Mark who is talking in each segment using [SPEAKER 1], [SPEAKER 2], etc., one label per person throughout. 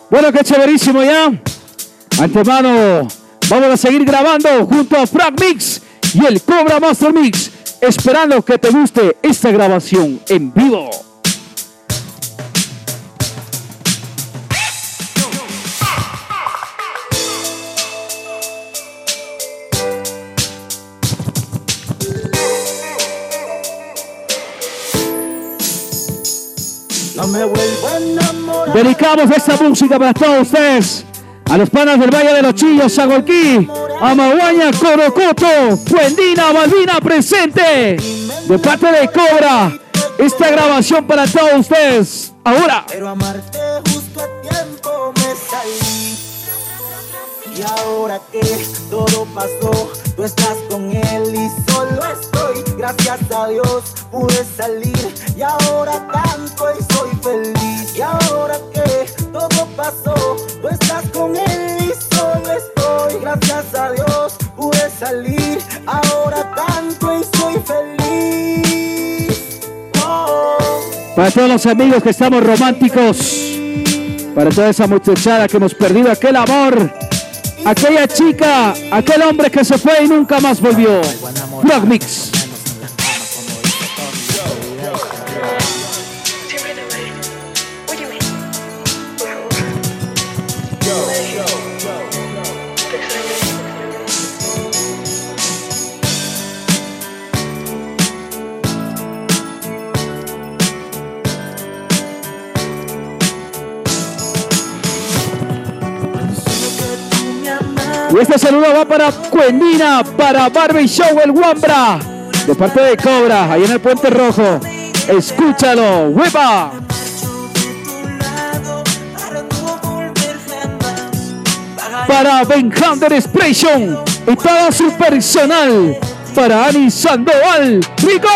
[SPEAKER 1] Bueno, qué chéverísimo ya. Antemano, vamos a seguir grabando junto a Frank Mix y el Cobra Master Mix, esperando que te guste esta grabación en vivo.
[SPEAKER 2] No me vuelvo a enamorar.
[SPEAKER 1] Dedicamos esta música para todos ustedes, a los panas del Valle de los Chillos, Sagolquí, Amaguaña, Corocoto, Fuendina, Malvina presente, de parte de Cobra, esta grabación para todos ustedes, ahora.
[SPEAKER 2] Pero amarte justo a tiempo me salí. Y ahora que todo pasó, tú estás con él y solo estoy. Gracias a Dios pude salir y ahora canto y soy feliz. Y ahora que todo pasó, tú estás con él y solo estoy. Gracias a Dios pude salir, ahora canto y soy feliz. Oh.
[SPEAKER 1] Para todos los amigos que estamos románticos, para toda esa muchachada que hemos perdido aquel amor, aquella chica, aquel hombre que se fue y nunca más volvió. Frank Mix. Y este saludo va para Cuendina, para Barbie Show El Wambra, de parte de Cobra, ahí en el Puente Rojo. Escúchalo, ¡huepa! Para Benjamin Expression y todo su personal, para Ani Sandoval, ¡Rico!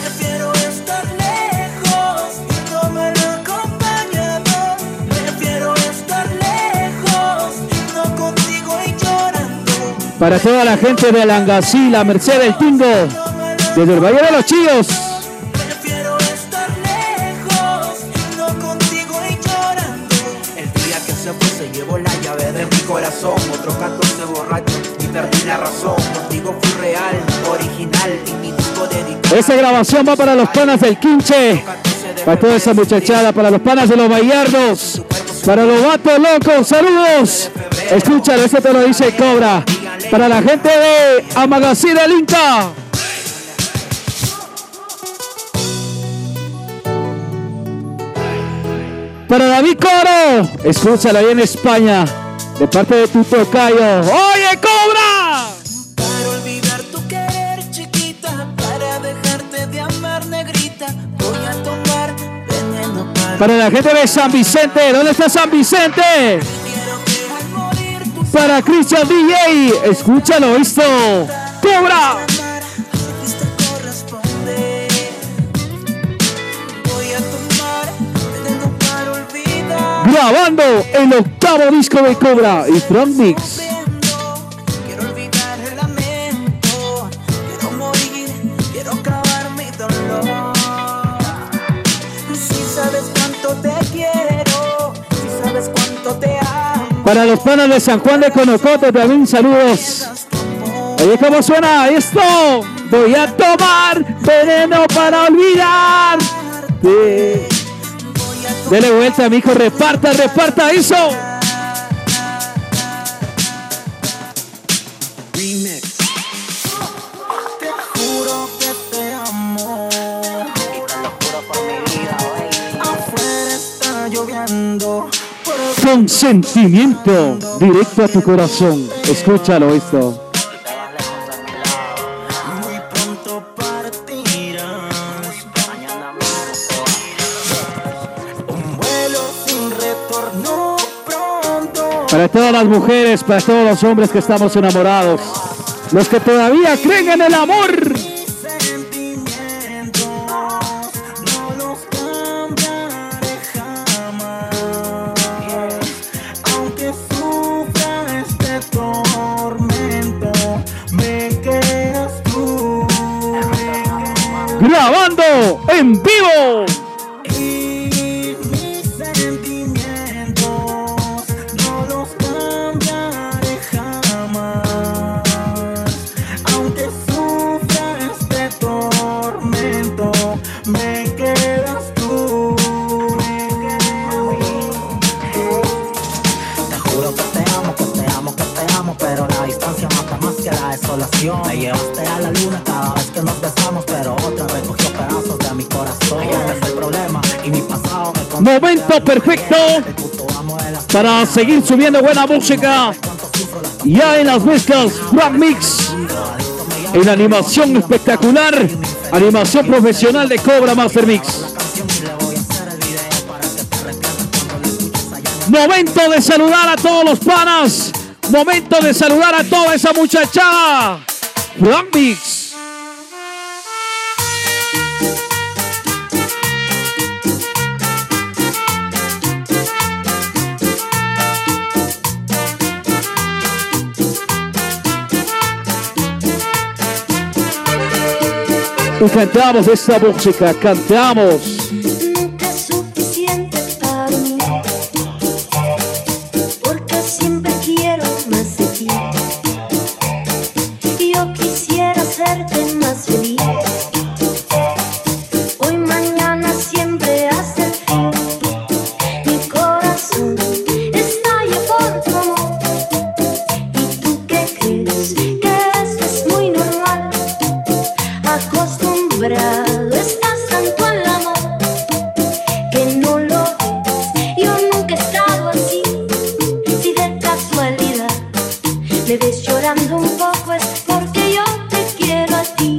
[SPEAKER 1] Para toda la gente de Alangasí, la Merced del Tingo, desde el Valle de los Chillos.
[SPEAKER 2] Prefiero estar lejos, no contigo y llorando. El día que se fue se llevó la llave de mi corazón. Otro 14 borracho y perdí la razón. Contigo fui real, original y mi disco dedicado.
[SPEAKER 1] Esa grabación va para los panas del Quinche, para toda esa muchachada, para los panas de los Bayardos, para los vatos locos, saludos. Escúchalo, esto te lo dice Cobra. Para la gente de Amagasí del Inca. Para David Coro, escúchalo ahí en España, de parte de tu tocayo. ¡Oye, Cobra!
[SPEAKER 2] Para olvidar tu querer, chiquita, para dejarte de amar, negrita, voy a tomar veneno
[SPEAKER 1] para la gente de San Vicente. ¿Dónde está San Vicente? Para Cristian DJ, escúchalo esto, Cobra. Grabando el 8º disco de Cobra y Frank Mix.
[SPEAKER 2] Quiero olvidar el lamento, quiero morir, quiero acabar mi dolor. Si sabes cuánto te quiero, si sabes cuánto te amo.
[SPEAKER 1] Para los panas de San Juan de Conocoto también saludos. Oye, ¿cómo suena esto? Voy a tomar veneno para olvidarte. Dele vuelta, mijo, reparta eso.
[SPEAKER 2] Remix. Te juro que te amo. Y te lo juro por mi vida, baby. Afuera está lloviendo.
[SPEAKER 1] Con sentimiento, directo a tu corazón. Escúchalo esto.
[SPEAKER 2] Muy pronto partirás. Mañana un vuelo sin retorno pronto.
[SPEAKER 1] Para todas las mujeres, para todos los hombres que estamos enamorados, los que todavía creen en el amor. Grabando en vivo.
[SPEAKER 2] Y mis sentimientos
[SPEAKER 1] Momento perfecto para seguir subiendo buena música. Ya en las mezclas, Frank Mix. En animación espectacular. Animación profesional de Cobra Master Mix. Momento de saludar a todos los panas. Momento de saludar a toda esa muchachada. Frank Mix. Y cantamos esta música, cantamos.
[SPEAKER 3] Nunca es suficiente para mí, porque siempre quiero más de ti. Yo quisiera hacerte más feliz. Hoy, mañana, siempre hasta el fin. Mi corazón estalla por tu amor. ¿Y tú qué crees? Que eso es muy normal. Acostumbrado estás tanto al amor que no lo ves. Yo nunca he estado así. Si de casualidad me ves llorando un poco es porque yo te quiero a ti.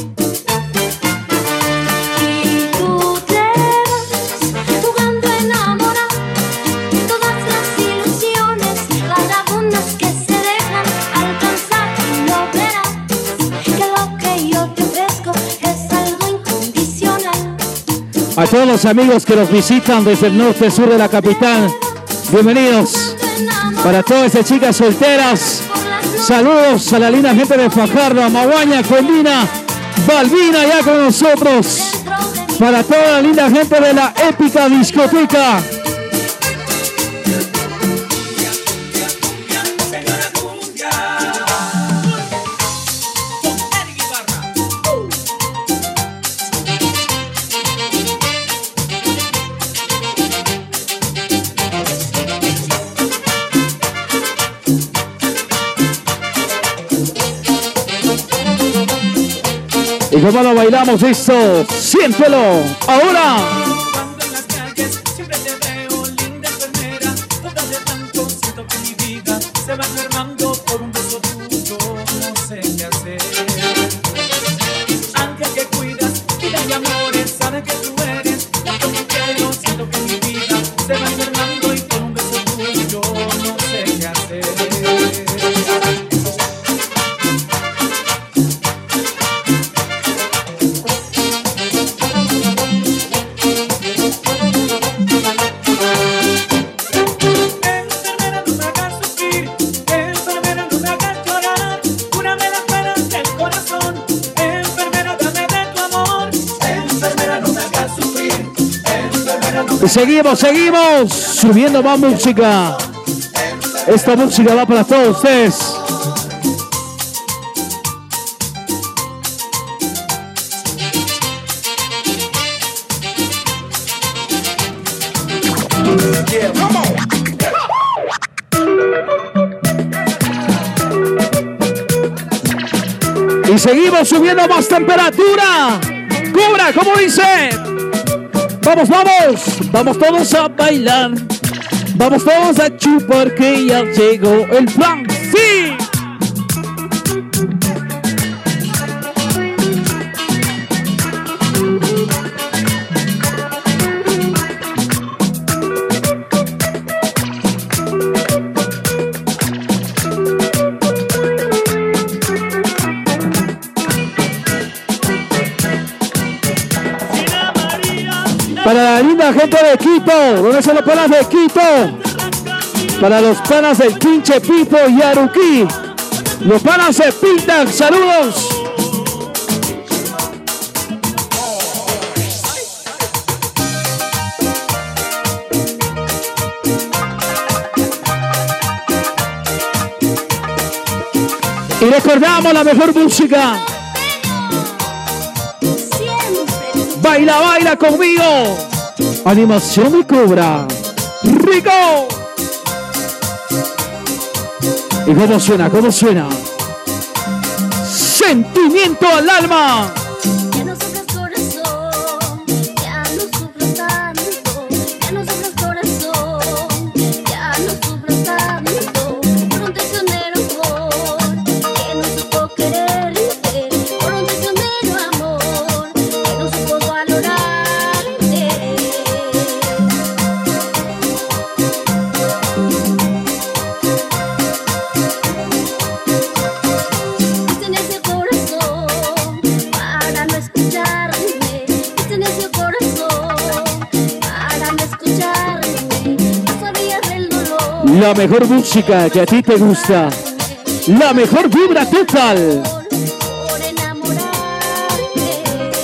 [SPEAKER 3] Y tú te vas jugando a enamorar todas las ilusiones vagabundas que se dejan alcanzar. Y no verás que lo que yo te ofrezco es algo incondicional.
[SPEAKER 1] A todos los amigos que nos visitan desde el norte y sur de la capital, bienvenidos. Para todas esas chicas solteras, saludos a la linda gente de Fajardo, Amaguaña, Cuendina, Balbina ya con nosotros. Para toda la linda gente de la épica discoteca. Y cómo lo bailamos esto, siéntelo, ahora.
[SPEAKER 4] Cuando en las calles siempre te veo, linda enfermera, toda de tanto siento que mi vida se va enfermando por un beso tuyo, no sé qué hacer. Ángel que cuidas, vida y amores, sabes que tú eres la que yo quiero, siento que mi vida se va enfermando y por un beso tuyo, no sé qué hacer.
[SPEAKER 1] Y seguimos subiendo más música. Esta música va para todos ustedes. Y seguimos subiendo más temperatura. Cobra, ¿cómo dice? Vamos, vamos, vamos todos a bailar. Vamos todos a chupar que ya llegó el plan. ¡Sí! Para la linda gente de Quito, ¿dónde son los panas de Quito? Para los panas del Quinche, Pipo y Aruquí, los panas se pintan, saludos. Y recordamos la mejor música. Baila, baila conmigo. Animación y Cobra. ¡Rico! ¿Y cómo suena? ¿Cómo suena? Sentimiento al alma.
[SPEAKER 3] Ya no sufras corazón, ya no sufras tanto.
[SPEAKER 1] La mejor música que a ti te gusta. La mejor vibra total.
[SPEAKER 3] Por enamorarte.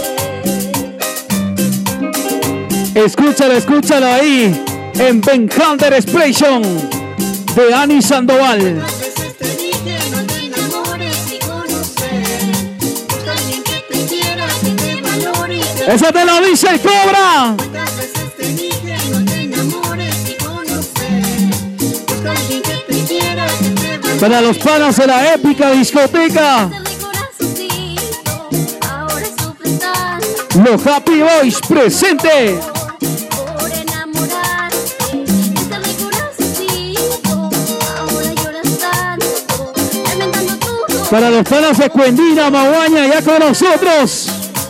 [SPEAKER 1] Escúchalo ahí. En Ben Hunter Expression de Ani Sandoval.
[SPEAKER 3] Veces te dije no te enamores y conocer. Busca alguien que te quiera, que te valore y te
[SPEAKER 1] Eso te lo dice el Cobra.
[SPEAKER 3] ¿Cuántas veces te dije no te enamores y conocer? Busca alguien que te quiera, que te valore.
[SPEAKER 1] Para los panas de la épica discoteca.
[SPEAKER 3] De mi corazoncito, ahora sufres tanto
[SPEAKER 1] Los Happy Boys presente.
[SPEAKER 3] por enamorarte. De mi corazoncito, ahora lloras tanto, lamentando tu dolor.
[SPEAKER 1] Para los panas de Cuendina, Maguaña, ya con nosotros.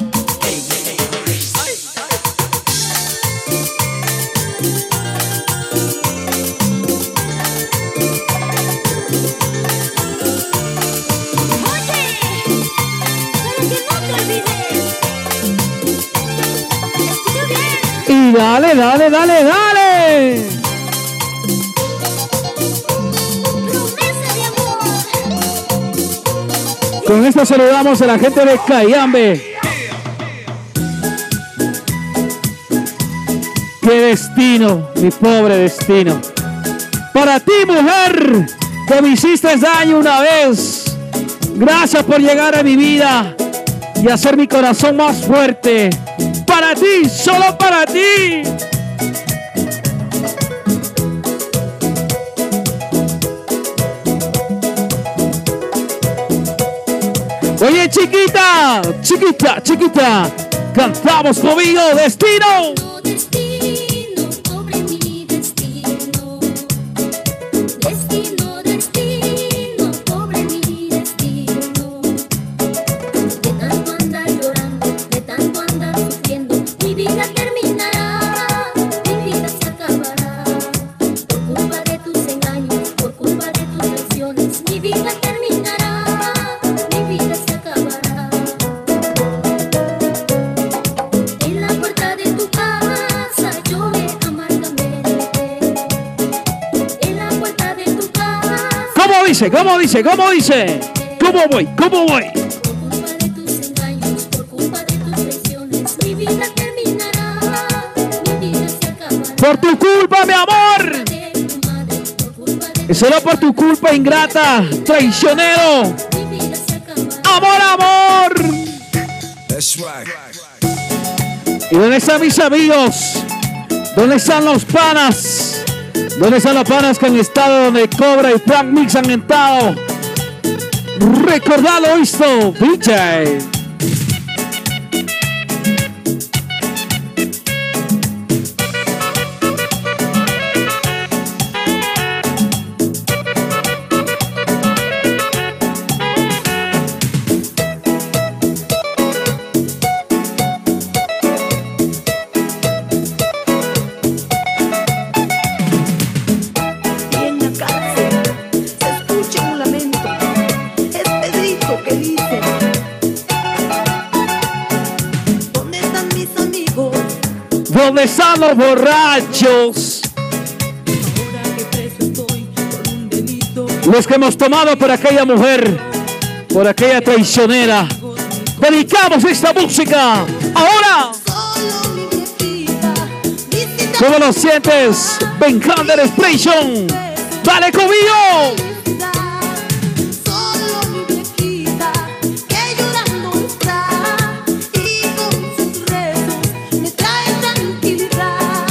[SPEAKER 3] Oye, para que no te olvides. Escucha bien.
[SPEAKER 1] Y dale.
[SPEAKER 3] Promesa de amor.
[SPEAKER 1] Con esto saludamos a la gente de Cayambe. Qué destino, mi pobre destino. Para ti, mujer, que me hiciste daño una vez. Gracias por llegar a mi vida y hacer mi corazón más fuerte. Para ti, solo para ti. Oye, chiquita, cantamos conmigo, destino.
[SPEAKER 3] Tu destino, pobre mi destino. Destino, pobre mi destino. De tanto andar llorando, de tanto andar sufriendo, mi vida terminará, mi vida se acabará. Por culpa de tus engaños, por culpa de tus traiciones, mi vida terminará, mi vida se acabará. En la puerta de tu casa lloré amargamente. En la puerta de tu casa.
[SPEAKER 1] ¿Cómo dice? ¿Cómo voy?
[SPEAKER 3] Por culpa de tus engaños, por culpa de tus traiciones, mi vida terminará, mi vida se acabará.
[SPEAKER 1] Por tu culpa, mi amor.
[SPEAKER 3] De tu madre, por culpa de
[SPEAKER 1] Y solo por tu culpa, ingrata, traicionero.
[SPEAKER 3] mi vida se acabará.
[SPEAKER 1] Amor.
[SPEAKER 5] That's right.
[SPEAKER 1] ¿Y dónde están mis amigos? ¿Dónde están los panas? ¿Dónde están los panas que han estado donde Cobra y Frank Mix han estado? Recordalo esto, DJ.
[SPEAKER 6] Y en la cárcel se escucha un lamento. Es Pedrito que dice: ¿dónde están mis amigos?
[SPEAKER 1] ¿Dónde están los borrachos?
[SPEAKER 6] Ahora que preso estoy por un delito.
[SPEAKER 1] Los que hemos tomado por aquella mujer, por aquella traicionera. Dedicamos esta música. Ahora,
[SPEAKER 6] Solo mi viejita visita
[SPEAKER 1] ¿cómo lo sientes? Ben Hunter Expression. Dale conmigo.
[SPEAKER 6] Solo mi viejita que llorando está y con sus rezos me trae tranquilidad.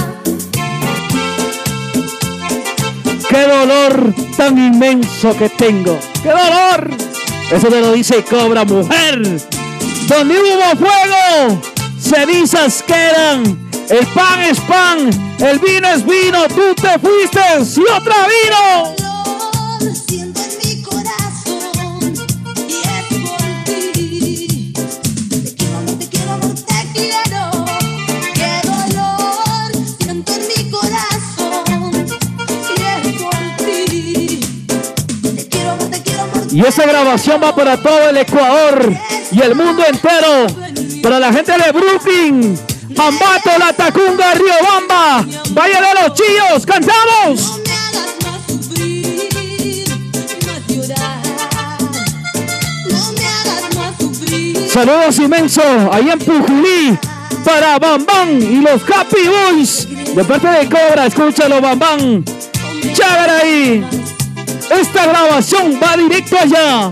[SPEAKER 1] Qué dolor tan inmenso que tengo. ¡Qué dolor! Eso te lo dice Cobra, mujer. Donde hubo fuego, cenizas quedan. El pan es pan, el vino es vino. Tú te fuiste y otra vino.
[SPEAKER 6] Dolor siento en mi corazón y es por ti. Te quiero, amor, te quiero, amor, te quiero. Qué dolor siento en mi corazón y es por ti. Te quiero, amor, te quiero, amor.
[SPEAKER 1] Y esa grabación va para todo el Ecuador y el mundo entero. Para la gente de Brooklyn, Ambato, La Tacunga, Riobamba, Valle de los Chillos. ¡Cantamos!
[SPEAKER 6] No me hagas más
[SPEAKER 1] Saludos inmensos ahí en Pujulí para Bam Bam y los Happy Boys. De parte de Cobra, escúchalo Bam Bam. Chagaray. Esta grabación va directo allá.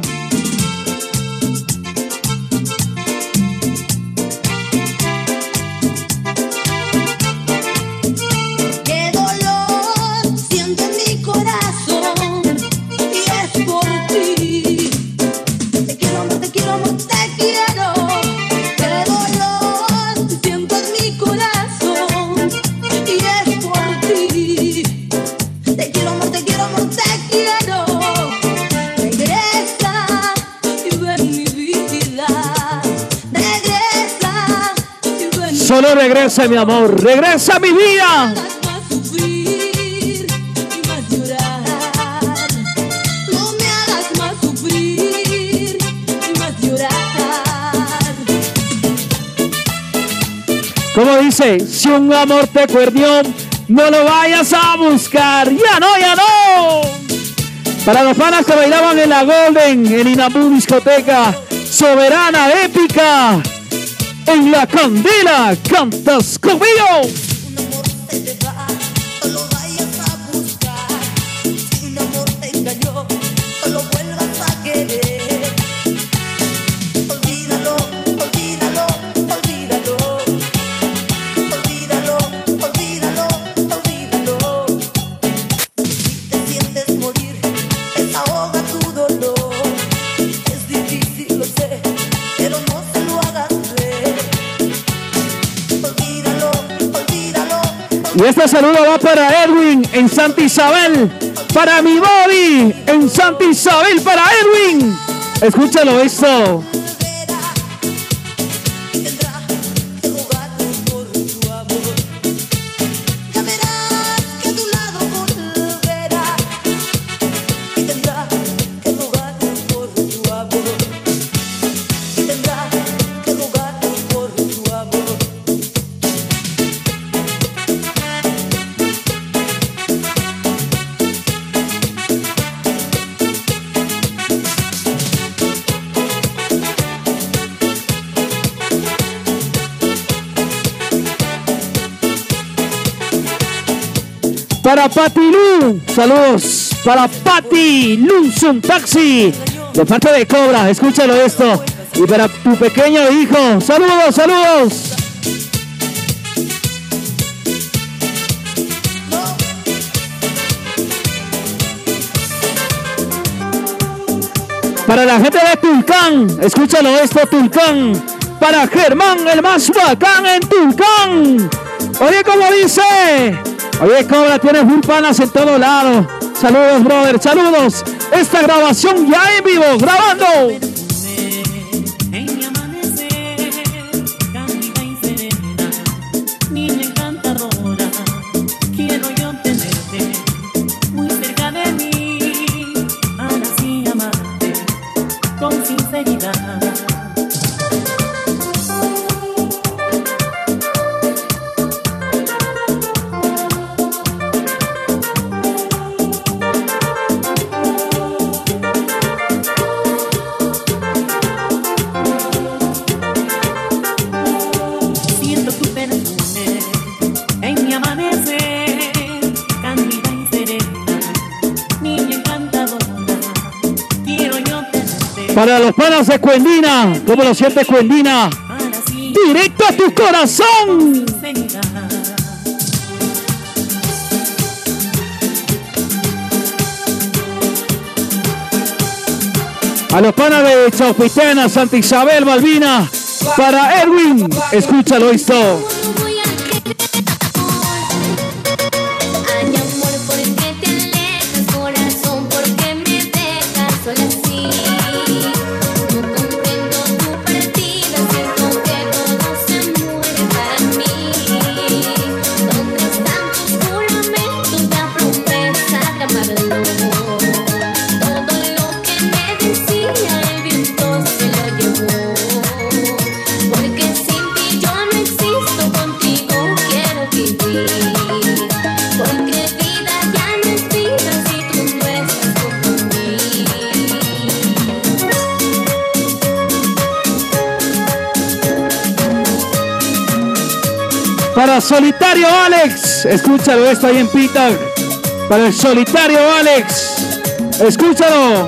[SPEAKER 6] Qué dolor siento en mi corazón y es por ti. Te quiero, amor, te quiero, amor, te quiero. Qué dolor siento en mi corazón y es por ti. Te quiero, amor, te quiero, amor, te quiero. Regresa y ven mi vida. Regresa y ven.
[SPEAKER 1] Solo regresa, mi amor. Regresa a mi vida.
[SPEAKER 6] Más sufrir y más llorar. No me hagas más sufrir y más llorar.
[SPEAKER 1] Como dice, si un amor te cuernió, no lo vayas a buscar. Ya no, ya no. Para los panas que bailaban en la Golden, en Inambú discoteca, soberana, épica, en la Candela, cantas conmigo.
[SPEAKER 6] Un amor te lleva, no lo vayas a buscar. Si un amor te engañó, no lo vuelvas a querer. Olvídalo, olvídalo, olvídalo. Olvídalo, olvídalo, olvídalo. Si te sientes morir, desahoga tu dolor. Es difícil, lo sé, pero no se lo hagas ver. Olvídalo, olvídalo.
[SPEAKER 1] Y este saludo va para Edwin en Santa Isabel. Para mi body en Santa Isabel, para Edwin. Escúchalo esto.
[SPEAKER 6] Volverá y tendrá que rogar por tu amor. Ya verás que a tu lado volverá y tendrá que rogar por tu amor. Y tendrá que rogar por tu amor.
[SPEAKER 1] Para Pati Lu, saludos. Para Pati Lunsun Taxi, de parte de Cobra, escúchalo esto. Y para tu pequeño hijo, saludos, saludos. Para la gente de Tulcán, escúchalo esto, Tulcán. Para Germán, el más bacán en Tulcán. Oye, como dice. Oye, Cobra, tienes full panas en todo lado. Saludos, brother, saludos. Esta grabación ya en vivo, grabando.
[SPEAKER 4] En mi amanecer, cándida y serena, niña encantadora, quiero yo tenerte muy cerca de mí, para así amarte con sinceridad. Siento tu perfume en mi amanecer, cándida y serena, niña encantadora, quiero yo tenerte
[SPEAKER 1] Para los panas de Cuendina, ¿cómo lo siente Cuendina?
[SPEAKER 4] para así
[SPEAKER 1] Directo a tu corazón.
[SPEAKER 4] sinceridad.
[SPEAKER 1] A los panas de Chaupitena, Santa Isabel, Malvina. Para Edwin, escúchalo esto.
[SPEAKER 3] Voy a querer amor. Ay, amor, ¿por qué te alejas, corazón? ¿Por qué me dejas sola así? No comprendo tu partida, siento que todo se muere para mí. ¿Dónde están tus juramentos, la promesa de amarlo? Todo lo que me decía el viento se lo llevó. Porque sin ti yo no existo,
[SPEAKER 1] Para Solitario Alex, escúchalo esto ahí en Pita. Para el Solitario Alex, escúchalo.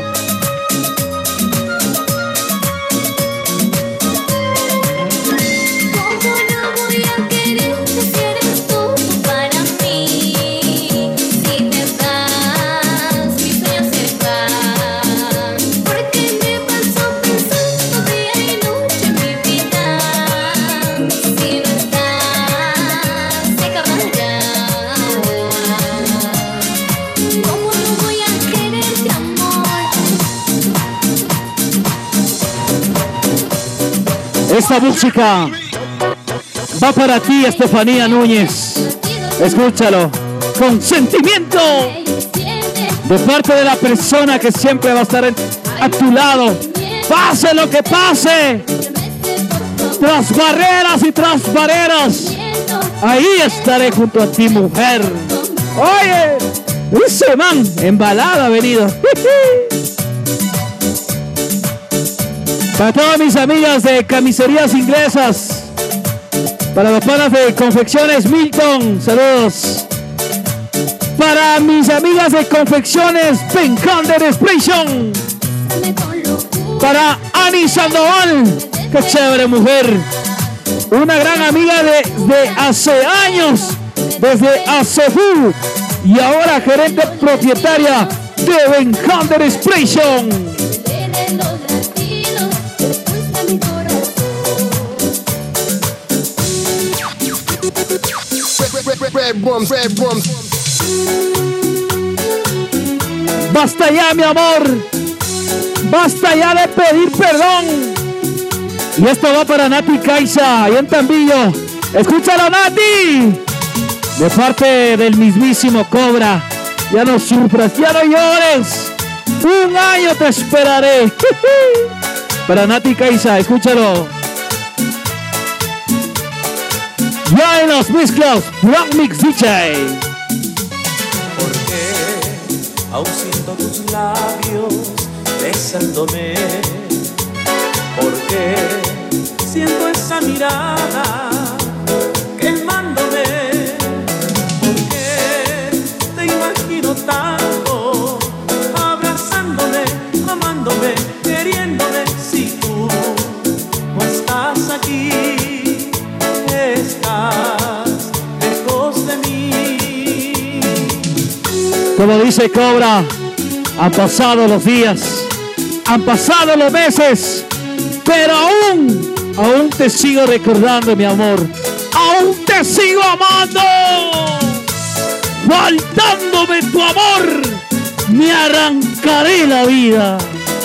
[SPEAKER 3] ¿Cómo no voy a quererte si eres tú para mí? Si te vas, mis sueños se van. Porque me paso pensando día y noche mi vida. Si no estás, se acabará. ¿Cómo no voy a quererte, amor?
[SPEAKER 1] Esta música va para ti, Estefanía Núñez. Escúchalo con sentimiento, de parte de la persona que siempre va a estar a tu lado, pase lo que pase, tras barreras y tras barreras, ahí estaré junto a ti, mujer. Oye, ese man embalada ha venido. Para todas mis amigas de camiserías inglesas, para los panas de confecciones Milton, saludos. Para mis amigas de confecciones Pencander Expression, para Ani Sandoval, qué chévere mujer, una gran amiga desde hace años, desde ACEFU, y ahora gerente propietaria de Pencander Expression.
[SPEAKER 5] Red Bums.
[SPEAKER 1] Basta ya, mi amor. Basta ya de pedir perdón. Y esto va para Nati Caiza, ahí en Tambillo. Escúchalo, Nati. De parte del mismísimo Cobra. Ya no sufras, ya no llores. Un año te esperaré. Para Nati Caiza, escúchalo. Ya en los mezclas, Black Mix DJ.
[SPEAKER 4] Porque aún siento tus labios besándome. Porque siento esa mirada quemándome. Porque te imagino tanto abrazándome, amándome, queriéndome. Si tú no estás aquí, estás lejos de mí.
[SPEAKER 1] Como dice Cobra, han pasado los días, han pasado los meses, pero aún te sigo recordando, mi amor. Aún te sigo amando. Faltándome tu amor, me arrancaré la vida.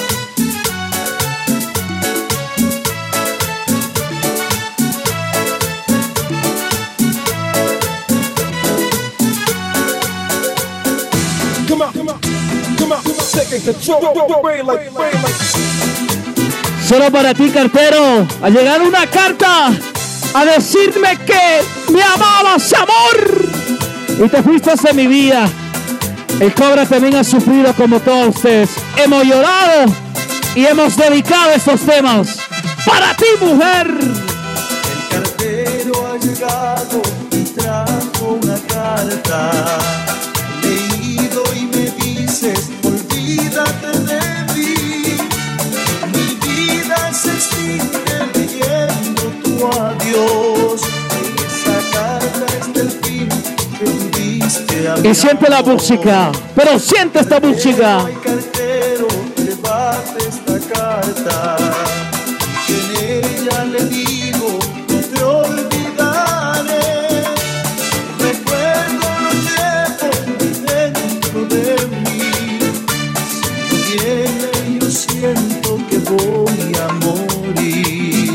[SPEAKER 1] Solo para ti, cartero, ha llegado una carta a decirme que me amabas, amor, y te fuiste de mi vida. El Cobra también ha sufrido como todos ustedes. Hemos llorado y hemos dedicado estos temas para ti, mujer.
[SPEAKER 2] El cartero ha llegado y trajo una carta. Leído y me dices, olvídate de mí. Mi vida se extingue leyendo tu adiós. Esa carta es del fin que tú diste a
[SPEAKER 1] Y siente la música, pero siente esta música.
[SPEAKER 2] Ay, cartero, llévate esta carta. En ella le digo, no te olvidaré. Recuerdo lo llevo dentro de mí. Si no viene, yo siento que voy a morir.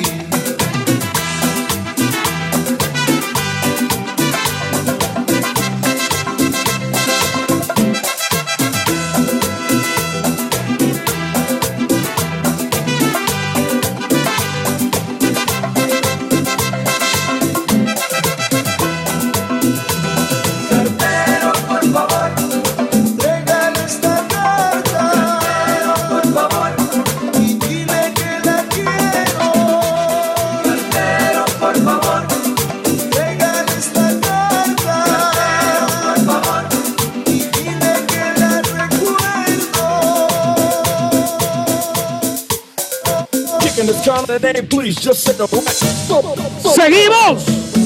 [SPEAKER 5] time today, please just sit the
[SPEAKER 1] ¡Seguimos!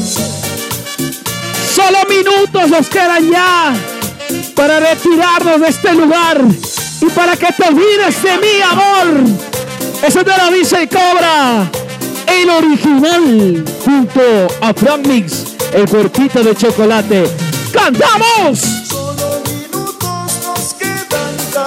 [SPEAKER 1] Solo minutos nos quedan ya para retirarnos de este lugar y para que te olvides de mi amor. Eso te lo dice Cobra, el original, junto a Frank Mix, el cuerpito de chocolate. ¡Cantamos!
[SPEAKER 2] Solo minutos nos quedan ya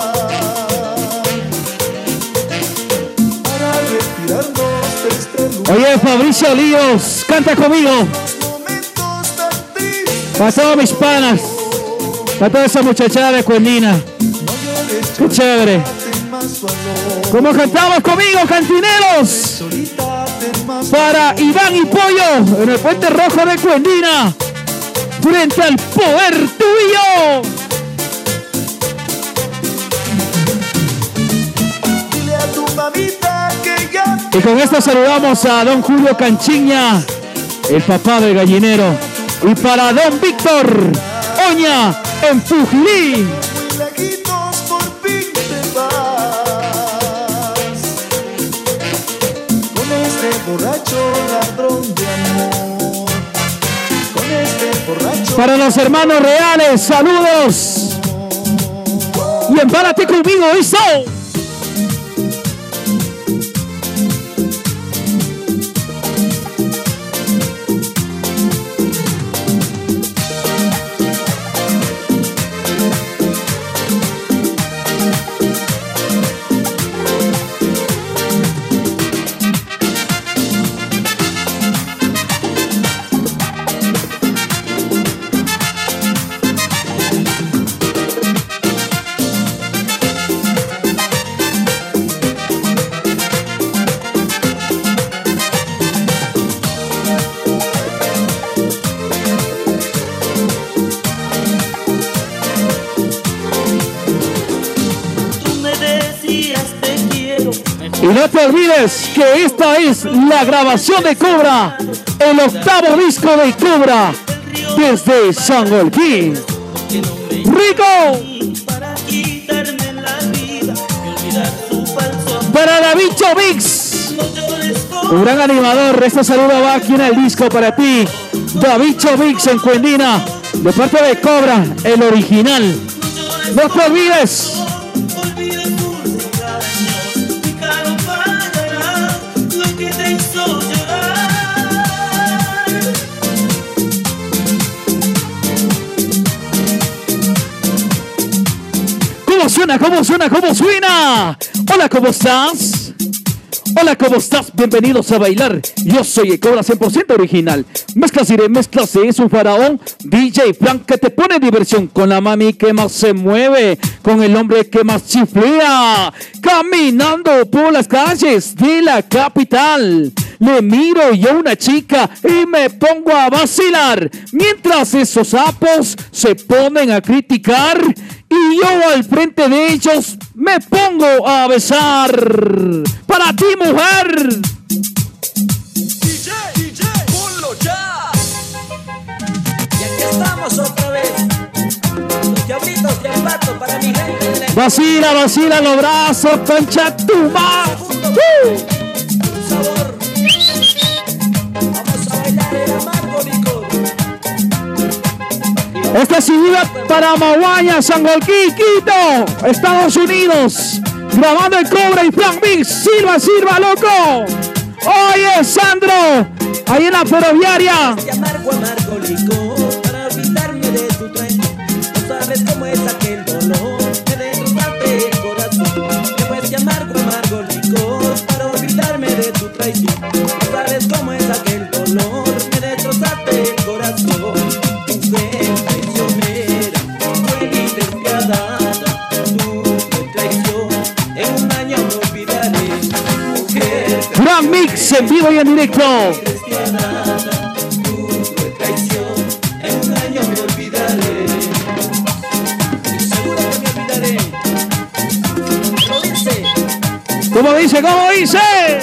[SPEAKER 2] para retirarnos de este lugar.
[SPEAKER 1] Oye, Fabricio Líos, canta conmigo.
[SPEAKER 2] Momentos tan tristes,
[SPEAKER 1] Para todos mis panas, para toda esa muchachada de Cuendina. Qué chévere.
[SPEAKER 2] ten más valor.
[SPEAKER 1] ¿Cómo cantamos conmigo, cantineros?
[SPEAKER 2] Solita ten más
[SPEAKER 1] Para Iván y Pollo, en el Puente Rojo de Cuendina, frente al poder tuyo.
[SPEAKER 2] dile a tu mamita que ya
[SPEAKER 1] Y con esto saludamos a don Julio Canchiña, el papá del gallinero. Y para don Víctor Oña, en Pujilí.
[SPEAKER 2] muy lejitos por fin te vas. Con este borracho ladrón de amor. Con este borracho
[SPEAKER 1] Para los hermanos reales, saludos. Y empárate conmigo, ¿listo?
[SPEAKER 7] Tú me decías te quiero,
[SPEAKER 1] Y no te olvides que esta es la grabación de Cobra, el octavo disco de Cobra, desde San Olguín. ¡Rico!
[SPEAKER 7] para quitarme la vida y olvidar tu falso amor.
[SPEAKER 1] Para Davicho Mix,
[SPEAKER 7] No llores
[SPEAKER 1] un gran animador. Este saludo va aquí en el disco para ti, Davicho Mix en Cuendina, de parte de Cobra, el original. No te olvides.
[SPEAKER 7] olvida tus engaños, mi caro pagará lo que te hizo llorar.
[SPEAKER 1] ¿Cómo suena? ¿Cómo suena? ¿Cómo suena? Hola, ¿cómo estás? Hola, ¿cómo estás? Bienvenidos a bailar. Yo soy el Cobra 100% original. Mezclas y remezclas es un faraón. DJ Frank que te pone diversión con la mami que más se mueve, con el hombre que más chiflea, caminando por las calles de la capital. Le miro yo a una chica y me pongo a vacilar, mientras esos sapos se ponen a criticar y yo al frente de ellos me pongo a besar. Para ti, mujer.
[SPEAKER 4] DJ, ponlo ya. Y aquí estamos otra vez. Los diablitos de Ambato para mi gente de la
[SPEAKER 1] Vacila, vacila los brazos, concha tu madre.
[SPEAKER 4] sabor. Vamos a bailar el amargo licor.
[SPEAKER 1] Esta es ciudad para Maguaña, San Joaquín, Quito, Estados Unidos. Grabando el Cobra y Frank Mix. Silva, silva, loco. Oye, Sandro, ahí en la ferroviaria.
[SPEAKER 4] Este amargo licor para olvidarme de tu traición. No sabes cómo es aquel dolor que destrozaste el corazón. Que fue este amargo licor para olvidarme de tu traición. No sabes cómo es aquel dolor que destrozaste el corazón. Mujer traicionera, cruel y despiadada, tu traición en un año no olvidaré. Mujer
[SPEAKER 1] Frank Mix en vivo y en directo.
[SPEAKER 4] despiadada, tu traición en un año me olvidaré. Seguro que me olvidaré. Lo dice.
[SPEAKER 1] ¿Cómo dice? ¿Cómo dice?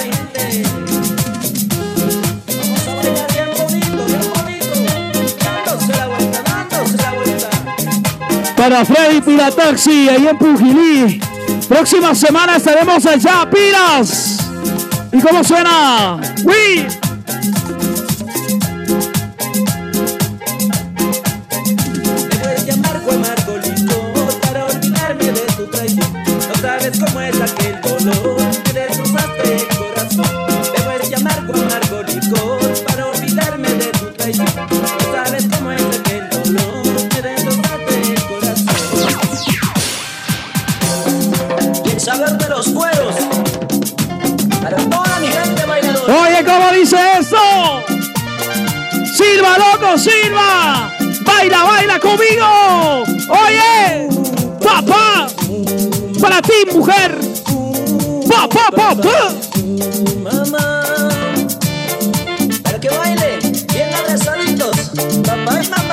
[SPEAKER 4] Vamos a bailar bien bonito, dándose la vuelta.
[SPEAKER 1] Para Freddy Pirataxi, ahí en Pujilí. Próxima semana estaremos allá, pilas. ¿Y cómo suena? ¡Uy!
[SPEAKER 4] Me puedes llamar Juan Marco Licor para olvidarme de tu traición. No sabes cómo es aquel dolor que destrozaste el corazón. Me puedes llamar Juan Marco Licor para olvidarme de tu traición. No sabes cómo es aquel dolor que destrozaste el corazón. Y el sabor de los cueros para toda mi gente bailadora.
[SPEAKER 1] Oye, ¿cómo dice eso? Silva, loco, Silva. Baila, baila conmigo. Oye, papá. Para ti, mujer. Papá, papá.
[SPEAKER 4] Mamá, para que baile bien abrazaditos, papá y mamá.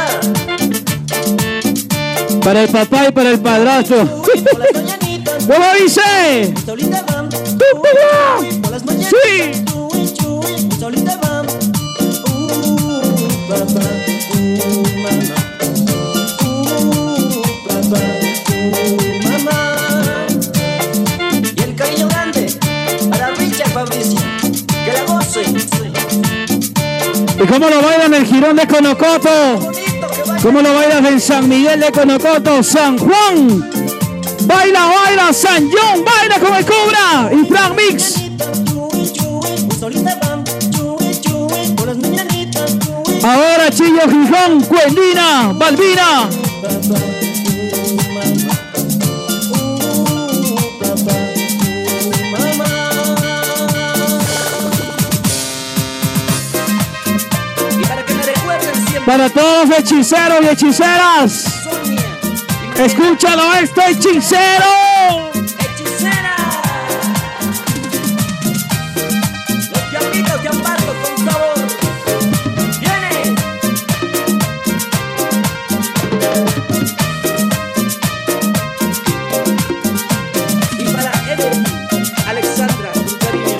[SPEAKER 1] Para el papá y para el padrastro.
[SPEAKER 4] Uy, por las mañanitas,
[SPEAKER 1] ¿Cómo dice?
[SPEAKER 4] solita van. Uy, por las mañanitas,
[SPEAKER 1] Sí.
[SPEAKER 4] chuy, chuy, solita van. Papá, mamá. Papá, mamá. Y el cariño grande para Richard Fabricio, que la goce.
[SPEAKER 1] ¿Y cómo lo bailan en el Girón de Conocoto?
[SPEAKER 4] Bonito que vaya.
[SPEAKER 1] ¿Cómo lo bailas en San Miguel de Conocoto, San Juan? Baila, baila, San John, baila con el Cobra y Frank Mix. Ahora Chillo, Gijón, Cuendina, Balbina.
[SPEAKER 4] Y para que me recuerden siempre,
[SPEAKER 1] Para todos los hechiceros y hechiceras,
[SPEAKER 4] Sonia,
[SPEAKER 1] escúchalo, este hechicero.
[SPEAKER 4] hechicera. Los diablitos de Ambato con sabor. Viene. Y para Eder, Alexandra, con cariño.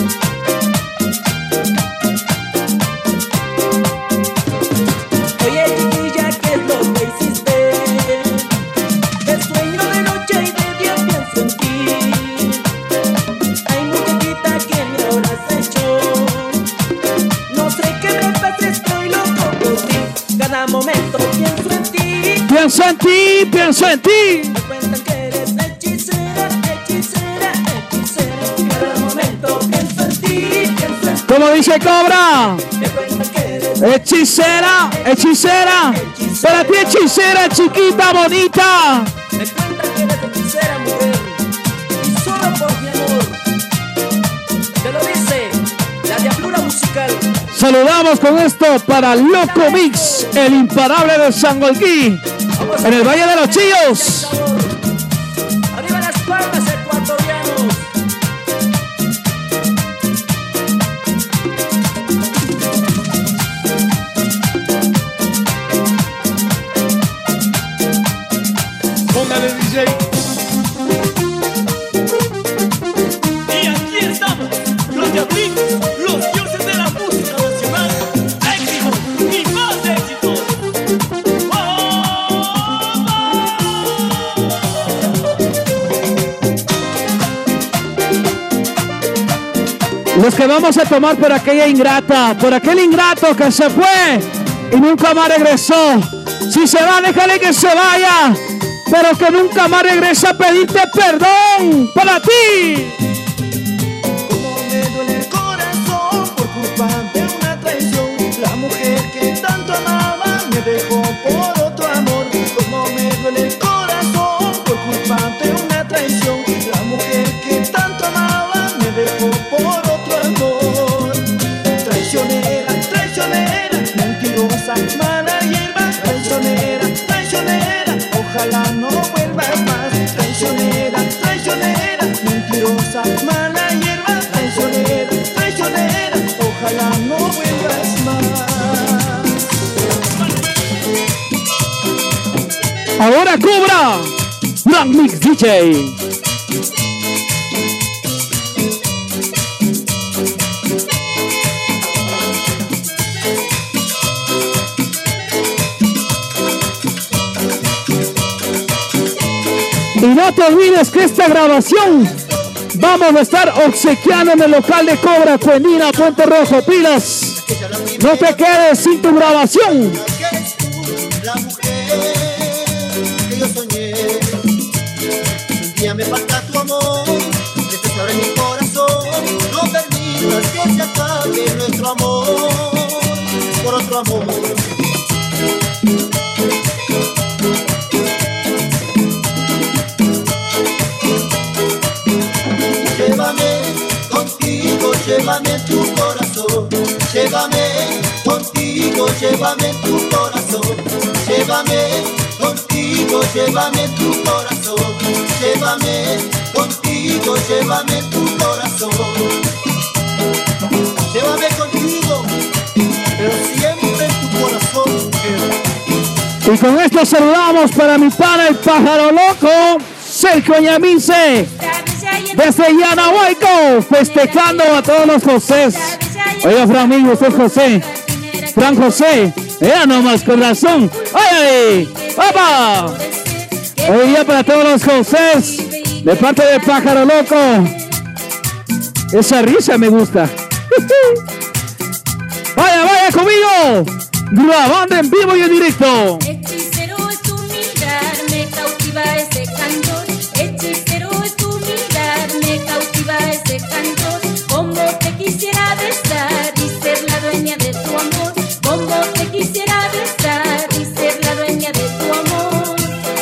[SPEAKER 4] Oye, chiquilla, ¿qué es lo que hiciste? Que sueño de noche y de día pienso en ti. Ay, muchachita, ¿qué me habrás hecho? No sé qué me pasa, estoy loco por ti. Cada momento pienso en ti.
[SPEAKER 1] Pienso en ti, pienso en ti.
[SPEAKER 4] Me cuentan que eres hechicera, hechicera, hechicera. Cada momento pienso en ti, pienso en ti.
[SPEAKER 1] Como dice Cobra,
[SPEAKER 4] Me cuentan que eres
[SPEAKER 1] hechicera, hechicera. Para ti, hechicera, chiquita, bonita.
[SPEAKER 4] Me cuentan que eres hechicera, mujer. Y solo por mi amor. Te lo dice la diablura musical.
[SPEAKER 1] Saludamos con esto para Loco Mix, el imparable de Sangolquí, en el Valle de los Chillos.
[SPEAKER 4] Arriba las palmas, ecuatorianos.
[SPEAKER 5] Póngale DJ. Y aquí estamos, los diablitos, los dioses de la música nacional. Éxito y más éxito.
[SPEAKER 1] Los que vamos a tomar por aquella ingrata, por aquel ingrato que se fue y nunca más regresó. Si se va, déjale que se vaya, pero que nunca más regrese a pedirte perdón para ti.
[SPEAKER 2] Como me duele el corazón por culpa de una traición. La mujer que tanto amaba me dejó por otro amor. Como me duele el corazón por culpa de una traición. La mujer que tanto amaba me dejó por otro amor. Traicionera, traicionera, mentirosa, mala hierba. Traicionera, traicionera, ojalá no vuelvas más. Traicionera, traicionera, mentirosa, mala hierba. Traicionera, traicionera, ojalá no vuelvas más.
[SPEAKER 1] Ahora Cobra, Frank Mix DJ. Y no te olvides que esta grabación Vamos a estar obsequiando en el local de Cobra, Cuendina, Puente Rojo, pilas. No te quedes sin tu grabación.
[SPEAKER 2] Que eres tú, la mujer que yo soñé. Un día me falta tu amor, que te sobre mi corazón. No permitas que se acabe nuestro amor por otro amor. Llévame contigo, llévame en tu corazón. Llévame contigo, llévame en tu corazón. Llévame contigo, llévame en tu corazón. Llévame contigo, llévame en tu corazón. Llévame contigo, pero siempre en tu corazón, mujer.
[SPEAKER 1] Y con esto saludamos para mi pana el pájaro loco, Sergio Ñamince, desde Yanahuayco, festejando a todos los Josés. Oiga, Fran, amigo, usted es José. Fran José, ella nomás con razón. ¡Ay, ay! ¡Papá! Hoy día para todos los Josés, de parte del pájaro loco. Esa risa me gusta. Vaya, vaya conmigo. Grabando en vivo y en directo.
[SPEAKER 3] Hechicero es tu mirar, me cautiva ese candor. Hechicero es tu mirar, me cautiva ese candor. Como te quisiera besar y ser la dueña de tu amor. Como te quisiera besar y ser la dueña de tu amor.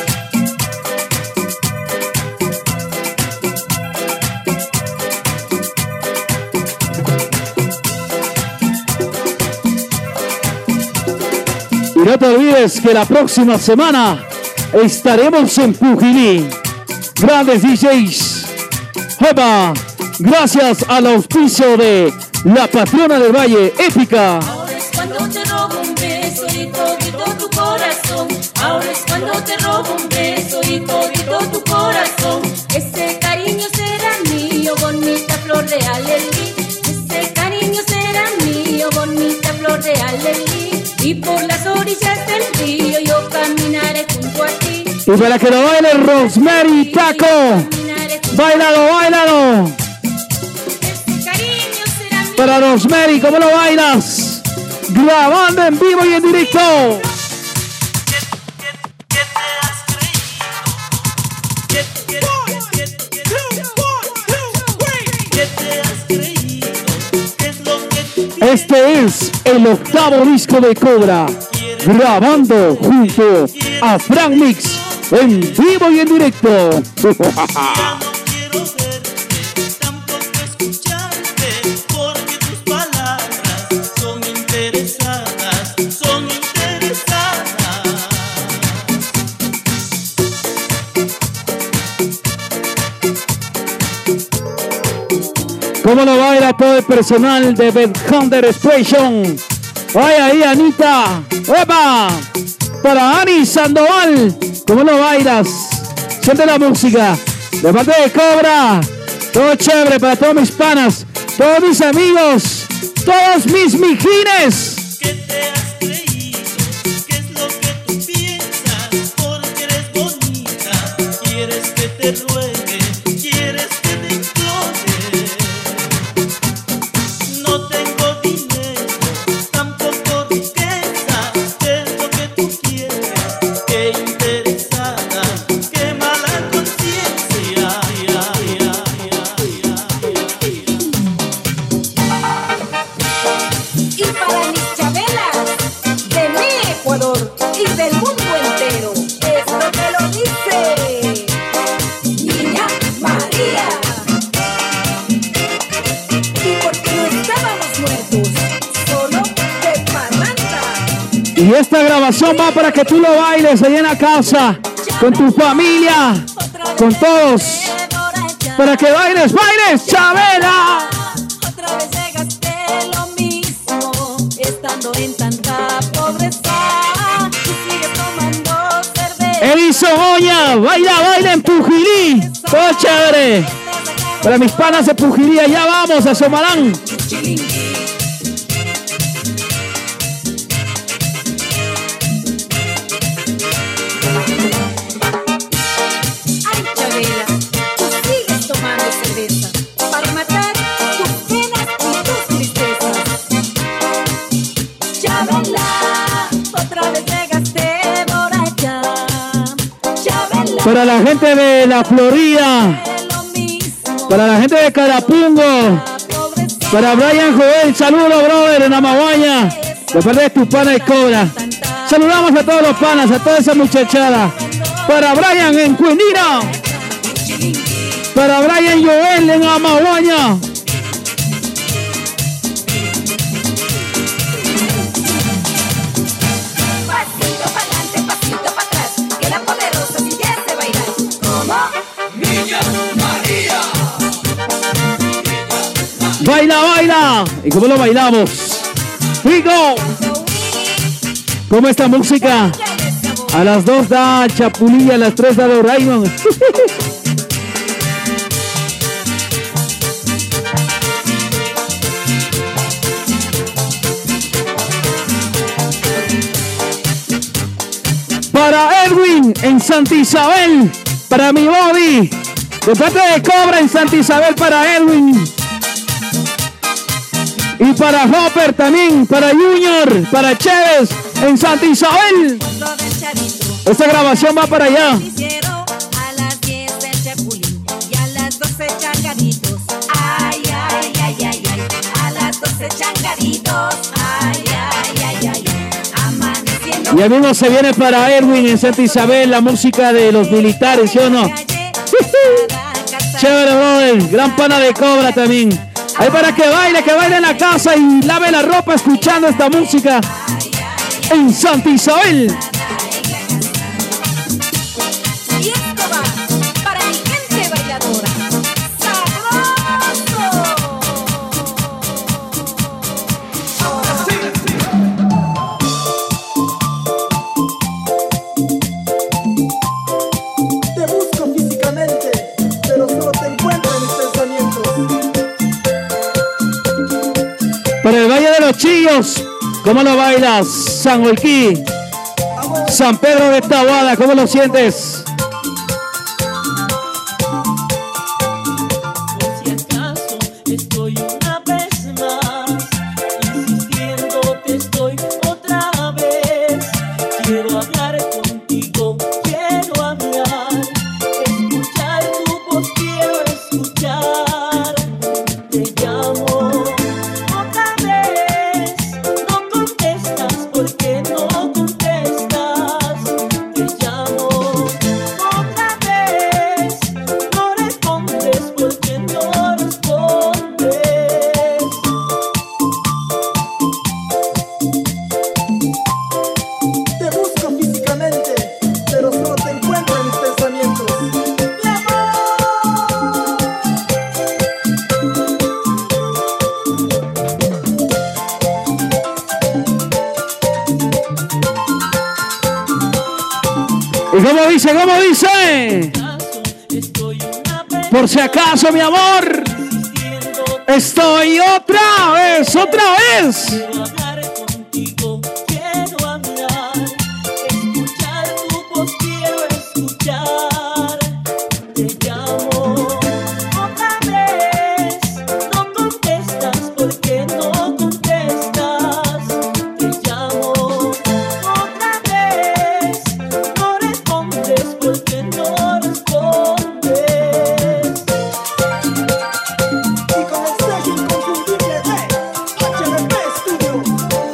[SPEAKER 1] Y no te olvides que la próxima semana estaremos en Pujilí. Grandes DJs. ¡Jepa! Gracias al auspicio de la patrona del Valle, Épica.
[SPEAKER 3] Ahora es cuando te robo un beso y todito tu corazón. Ahora es cuando te robo un beso y todito tu corazón. Ese cariño será mío, bonita flor de alelí. Ese cariño será mío, bonita flor de alelí. Y por las orillas del río yo caminaré junto a ti.
[SPEAKER 1] Y para que lo baile Rosemary Taco.
[SPEAKER 3] Caminaré junto
[SPEAKER 1] Báilalo, báilalo.
[SPEAKER 3] Ese cariño será mío.
[SPEAKER 1] Para Rosemary, ¿cómo lo bailas? Grabando en vivo y en directo. Este es el octavo disco de Cobra, grabando junto a Frank Mix en vivo y en directo.
[SPEAKER 7] Ya no quiero verte, tampoco escucharte, porque tus palabras son interesadas, son interesadas.
[SPEAKER 1] ¿Cómo lo baila todo el personal de Bed Hunter Expression? ¡Ay, ahí, Anita! ¡Epa! Para Ani Sandoval, ¿cómo lo bailas? Siente la música. De parte de Cobra. Todo chévere para todos mis panas, todos mis amigos, todos mis mijines.
[SPEAKER 7] ¿Qué te has creído? ¿Qué es lo que tú piensas? Porque eres bonita, quieres que te ruegue, quieres que te implore. No tengo dinero, tampoco riqueza, ¿qué es lo que tú quieres? Qué interesada, qué mala conciencia.
[SPEAKER 8] Y para mis chabelas de mi Ecuador y del mundo entero, esto te lo dice Niña María. Y porque no estábamos muertos, solo de parranda.
[SPEAKER 1] Y esta grabación va para que tú lo bailes ahí en la casa, con tu familia, con todos. Para que bailes, bailes, Chabela.
[SPEAKER 8] Otra vez llegaste lo mismo, estando en tanta pobreza y sigues tomando cerveza.
[SPEAKER 1] Edison Oña, baila, baila en Pujilí. Todo chévere. Para mis panas de Pujilí, ya vamos a Somalán.
[SPEAKER 8] Ay, Chabela, tú sigues tomando cerveza.
[SPEAKER 1] Para la gente de la Florida, para la gente de Carapungo, para Brian Joel, saludos brother en Amaguaña, de parte de tu pana y Cobra. Saludamos a todos los panas, a toda esa muchachada. Para Brian en Cuendina, para Brian Joel en Amaguaña.
[SPEAKER 8] Pasito para adelante, pasito para atrás, que la poderosa si ya se bailar. ¿Cómo?
[SPEAKER 1] Baila, baila. ¿Y cómo lo bailamos? Rico. Como esta música. A las 2 da Chapulín, a las 3 da Doraemon. Para Edwin en Santa Isabel. Para mi Bobby. De parte de Cobra en Santa Isabel para Edwin. Y para Hopper también. Para Junior. Para Chévez en Santa Isabel. Esta grabación va para allá.
[SPEAKER 6] A las 10 del Chapulín y a las 12 changaditos. Ay, ay, ay, ay, ay. A las 12 changaditos. Ay, ay, ay, ay, ay. Amaneciendo.
[SPEAKER 1] Y el mismo se viene para Erwin en Santa Isabel, la música de los militares, ¿sí o no? Chévere, brother. Gran pana de Cobra también. Ahí para que baile en la casa y lave la ropa escuchando esta música en Santa Isabel.
[SPEAKER 6] Y esto va para mi gente bailadora. ¡Sabroso!
[SPEAKER 7] Te busco físicamente, pero solo te encuentro en mis pensamientos.
[SPEAKER 1] Para el Valle de los Chillos, ¿cómo lo bailas? San Joaquín, San Pedro de Taboada, ¿cómo lo sientes?
[SPEAKER 4] Por si acaso estoy una vez más insistiendo, te estoy otra vez. Quiero hablar contigo, quiero hablar, escuchar tu voz, quiero escuchar. Te llamo otra vez, no contestas porque no contestas. Te llamo otra vez, no respondes porque no respondes.
[SPEAKER 7] Te busco físicamente, pero solo te encuentro en mis pensamientos. ¡Mi amor!
[SPEAKER 1] ¿Y cómo dice? ¿Cómo dice?
[SPEAKER 4] Estoy una vez
[SPEAKER 1] Por si acaso, mi amor,
[SPEAKER 4] insistiendo,
[SPEAKER 1] estoy otra vez.
[SPEAKER 4] quiero hablar contigo, quiero hablar, escuchar tu voz, quiero escuchar. Te llamo otra vez, no contestas porque no contestas. Te llamo otra vez, no respondes porque no respondes.
[SPEAKER 7] Y con el sello inconfundible de HMP Studio.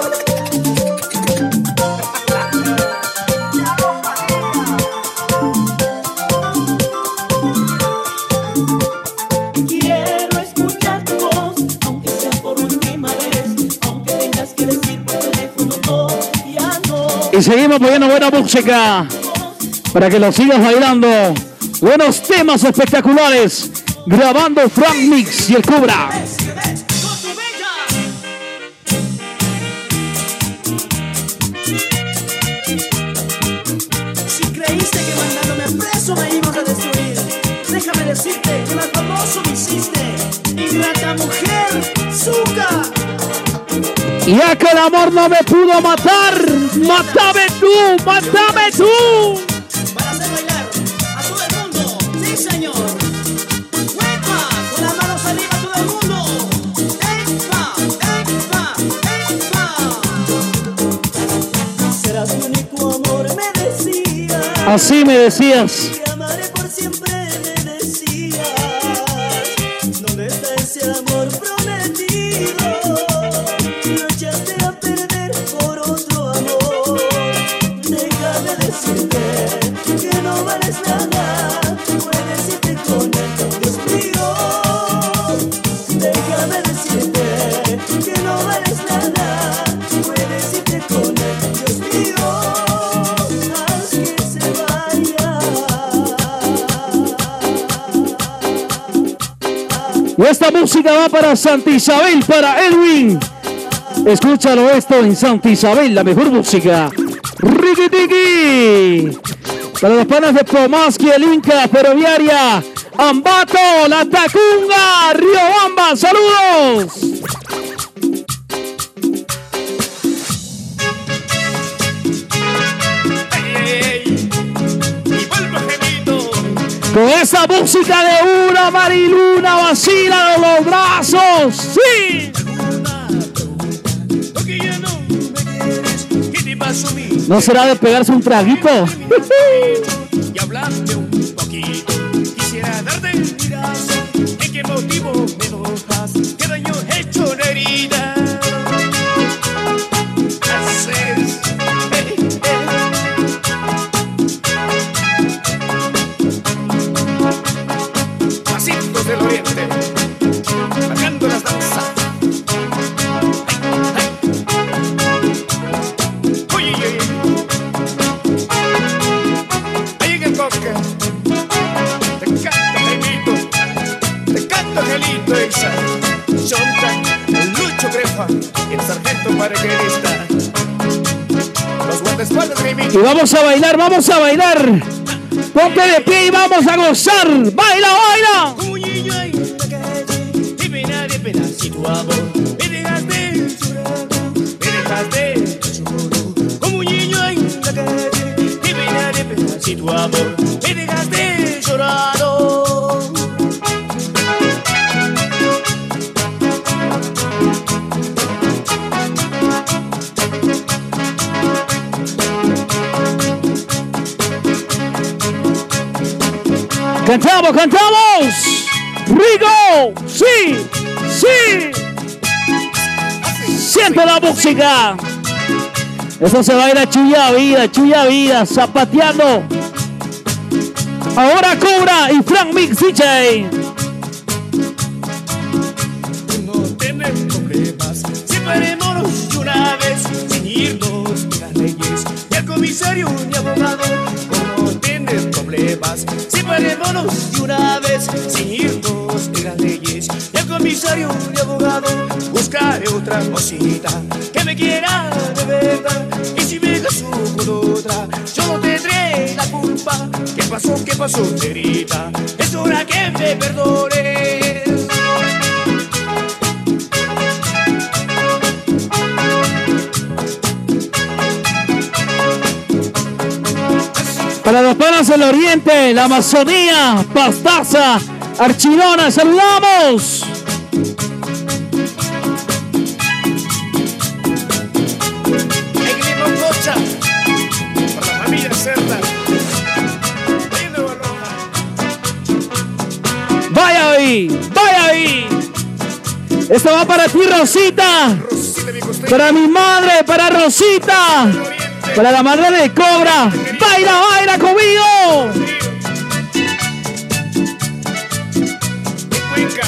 [SPEAKER 4] Quiero escuchar tu voz, aunque sea por última vez, aunque tengas que decir por teléfono no, ya no.
[SPEAKER 1] Y seguimos poniendo buena música para que lo sigas bailando. Buenos temas espectaculares. Grabando Frank Mix y el Cobra.
[SPEAKER 7] Si creíste que mandándome preso me ibas a destruir, déjame decirte que más famoso me hiciste. Ingrata mujer, Zuka.
[SPEAKER 1] Ya que el amor no me pudo matar, mátame tú, mátame tú.
[SPEAKER 7] Para hacer bailar a todo el mundo, sí señor. ¡Huepa! Con las manos arriba todo el mundo. ¡Epa! ¡Epa! ¡Epa!
[SPEAKER 4] Serás mi único amor, me decías.
[SPEAKER 1] Así me decías.
[SPEAKER 4] Te amaré
[SPEAKER 7] amaré por siempre, me decías. ¿Dónde está ese amor prometido? Lo echaste a perder por otro amor. Déjame decirte que no vales nada. Puedes irte con él, Dios mío. Déjame decirte que no vales nada. Puedes irte con él, Dios mío. Haz que se vaya.
[SPEAKER 1] Y esta música va para Santa Isabel, para Edwin. Escúchalo esto en Santa Isabel, la mejor música. Riquitiqui. Para los panas de Pomasqui, el Inca, Ferroviaria, Ambato, La Tacunga, Riobamba, saludos.
[SPEAKER 5] Y vuelvo gemito.
[SPEAKER 1] Con esa música de una Mariluna, vacila los brazos. Sí.
[SPEAKER 5] Porque ya no me quieres. ¿Qué te pasó a mí?
[SPEAKER 1] ¿No será de pegarse un traguito?
[SPEAKER 5] Y hablarte un poquito. Quisiera darte un mirazo. ¿En qué motivo me enojas? ¿Qué daño he hecho en la herida? Haces, Pasitos del oriente, marcando las danzas. Oye, oye, ahí en el bosque, te canto Jaimito, te canto Angelito, Isa, Chonta, el Lucho Grefa, el sargento paracaidista, los guardaespaldas Jaimito.
[SPEAKER 1] Y vamos a bailar, vamos a bailar. Ponte de pie y vamos a gozar. ¡Baila, baila!
[SPEAKER 5] Como un niño ahí en la calle, de pena si tu amor me dejaste llorando, me dejaste llorando. Como un niño ahí en la calle, de pena si tu amor me dejaste llorando.
[SPEAKER 1] ¡Cantamos, cantamos! ¡Rico! ¡Sí! ¡Sí! ¡Siente la música! Eso se baila chulla vida, zapateando. Ahora Cobra y Frank Mix DJ.
[SPEAKER 5] No tener problemas, separémonos de una vez, sin irnos de las leyes, ni al comisario ni abogado. No tener problemas, separémonos de una vez, sin irnos de las leyes, ni al comisario ni abogado. Buscaré otra cosita que me quiera de verdad, y si me caso con otra, yo no tendré la culpa. ¿Qué pasó, negrita? Es hora que me perdones.
[SPEAKER 1] Para los panas del oriente, la Amazonía, Pastaza, Archidona, saludamos.
[SPEAKER 5] Hay que ir con cocha para la familia Cerda. Viendo Barroja.
[SPEAKER 1] Vaya ahí, vaya ahí. Esto va para ti, Rosita.
[SPEAKER 5] Rosita, mi costeña.
[SPEAKER 1] Para mi madre, para Rosita.
[SPEAKER 5] Del oriente.
[SPEAKER 1] Para la madre de Cobra. Baila, baila conmigo.
[SPEAKER 5] En Cuenca.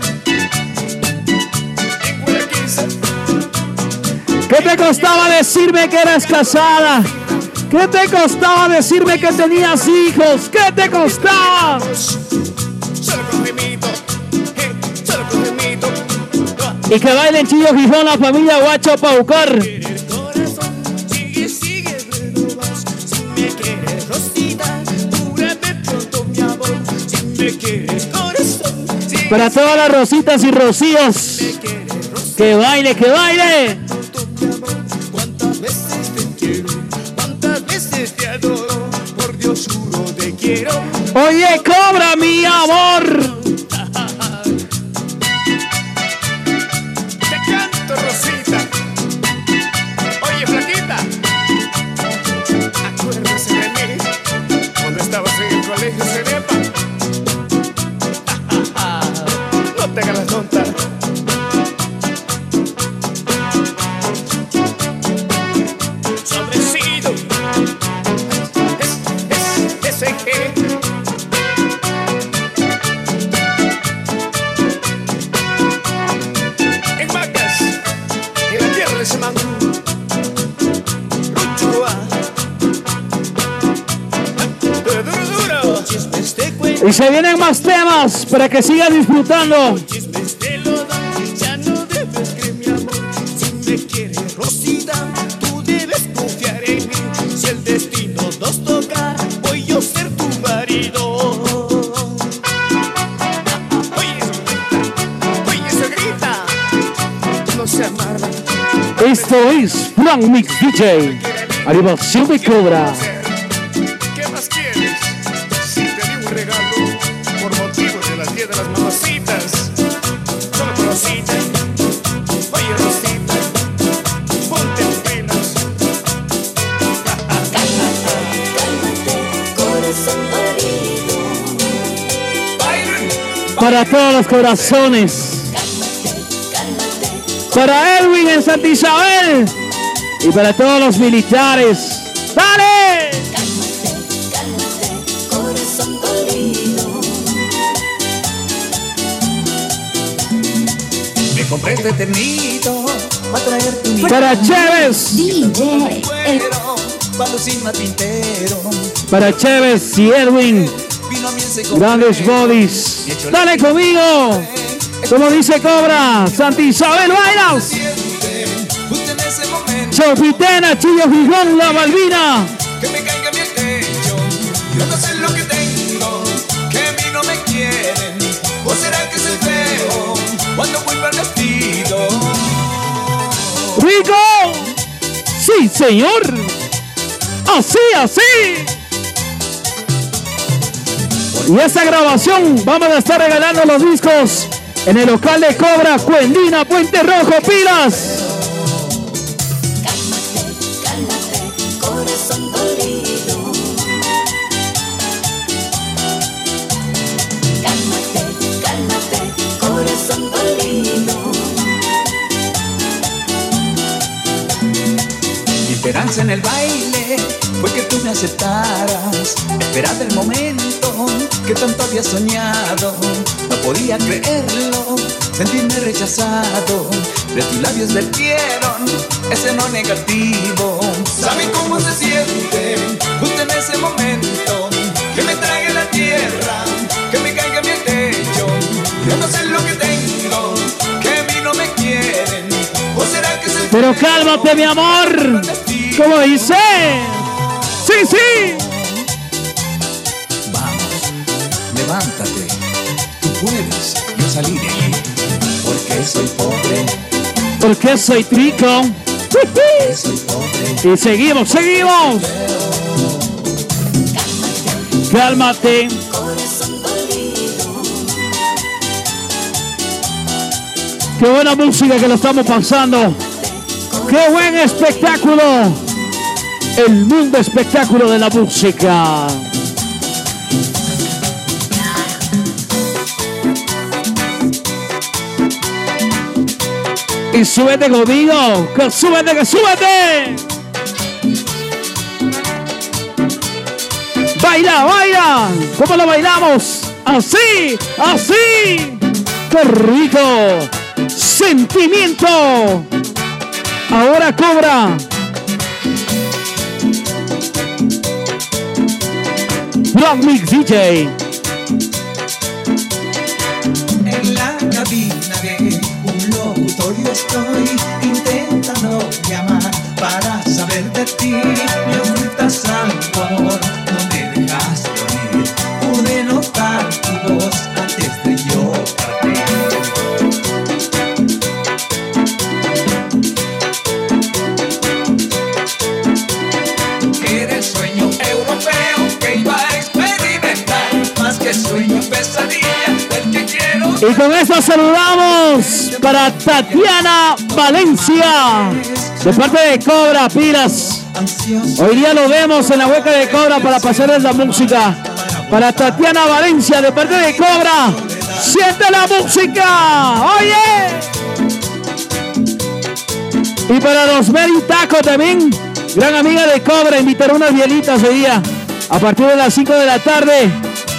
[SPEAKER 5] En Guayaquil.
[SPEAKER 1] ¿Qué te costaba decirme que eras casada? ¿Qué te costaba decirme que tenías hijos? ¿Qué te costaba?
[SPEAKER 5] Solo con Jaimito. Solo con Jaimito.
[SPEAKER 1] Y que bailen Chillo Gijón, la familia Guacho Paucar.
[SPEAKER 5] El corazón sigue, renovas. Si me quieres, Rosita, júrame pronto, mi amor. Si me quieres, corazón, sigue,
[SPEAKER 1] Para todas las Rositas y Rocíos.
[SPEAKER 5] quieres, Rosita,
[SPEAKER 1] Que baile, que baile.
[SPEAKER 5] pronto, mi amor. ¿Cuántas veces te quiero? ¿Cuántas veces te adoro? Por Dios juro te quiero.
[SPEAKER 1] Oye, Cobra, mi amor.
[SPEAKER 5] Te canto, Rosita. Oye, flaquita. Acuérdese de mí cuando estabas en el colegio. En Vacas, en la tierra de Semangú, Ruchurua. Duro. Chismes te cuento,
[SPEAKER 1] Y se vienen más temas para que sigan disfrutando.
[SPEAKER 5] chismes te lo dan. Ya no debes creer, mi amor. Si me quieres, Rosita, tú debes confiar en mí. Si el destino nos toca, voy yo a ser tu marido. Oye, eso grita. No se amarga.
[SPEAKER 1] Esto es Frank Mix DJ. Animación de Cobra.
[SPEAKER 5] ¿Qué más quieres? Si te di un regalo por motivo de las 10 de las mamacitas. Solo por Rosita. Oye, Rosita, ponte en penas.
[SPEAKER 6] Corazón dolido,
[SPEAKER 5] Bailen.
[SPEAKER 1] Para todos los corazones. Para Edwin en Santa Isabel. Y para todos los militares. ¡Dale!
[SPEAKER 6] corazón dolido.
[SPEAKER 4] Me compré este ternito para traerte un
[SPEAKER 1] Para Chévez.
[SPEAKER 3] DJ.
[SPEAKER 4] cuero, para lucir más tintero.
[SPEAKER 1] Para Chévez y Edwin.
[SPEAKER 4] Vino a mí ese
[SPEAKER 1] Grandes bodies. Dale conmigo. Como dice Cobra. Santa Isabel, bailas.
[SPEAKER 4] Justo en ese momento
[SPEAKER 1] Chopitena, Chillo Gijón, La Malvina.
[SPEAKER 4] que me caiga mi techo. Yo no sé lo que tengo, que a mí no me quieren. ¿O será que soy feo cuando voy para el vestido?
[SPEAKER 1] ¡Rico! ¡Sí, señor! ¡Así, así! Y esta grabación vamos a estar regalando los discos en el local de Cobra, Cuendina, Puente Rojo, pilas.
[SPEAKER 6] Corazón dolido. Cálmate, corazón dolido.
[SPEAKER 4] Mi esperanza en el baile fue que tú me aceptaras. Esperaba el momento que tanto había soñado. No podía creerlo, sentirme rechazado. De tus labios vertieron ese no negativo. ¿Saben cómo se siente? Justo en ese momento que me trague la tierra, que me caiga mi techo. Yo no sé lo que tengo, que a mí no me quieren. ¿O será que soy
[SPEAKER 1] Pero cálmate, mi amor. ¿Cómo dice? ¡Sí, sí!
[SPEAKER 4] Vamos, levántate, tú puedes, yo salí de aquí, porque soy pobre,
[SPEAKER 1] Porque soy trico.
[SPEAKER 4] soy pobre,
[SPEAKER 1] Y seguimos, seguimos. Cálmate.
[SPEAKER 6] Corazón dolido.
[SPEAKER 1] Qué buena música que lo estamos pasando. Qué buen espectáculo. El mundo espectáculo de la música. Y súbete conmigo. Que súbete, que súbete. Baila, baila. ¿Cómo lo bailamos? Así, así. ¡Qué rico! ¡Sentimiento! Ahora Cobra. Frank Mix DJ.
[SPEAKER 4] en la cabina de un locutorio estoy intentando llamar para saber de ti. Me ocultas algo, amor, no me dejas dormir. Pude notar tu voz antes de yo partir. Eres sueño europeo que iba a experimentar, más que sueño pesadilla, el que quiero.
[SPEAKER 1] Y con esto saludamos para Tatiana Valencia. De parte de Cobra, pilas.
[SPEAKER 4] Ansioso
[SPEAKER 1] Hoy día lo vemos en la hueca de Cobra para pasarles la música. Para Tatiana Valencia, de parte de Cobra. ¡Siente la música! ¡Oye! Y para Rosemary Taco también, gran amiga de Cobra, invitar unas bielitas hoy día. A partir de las 5 de la tarde.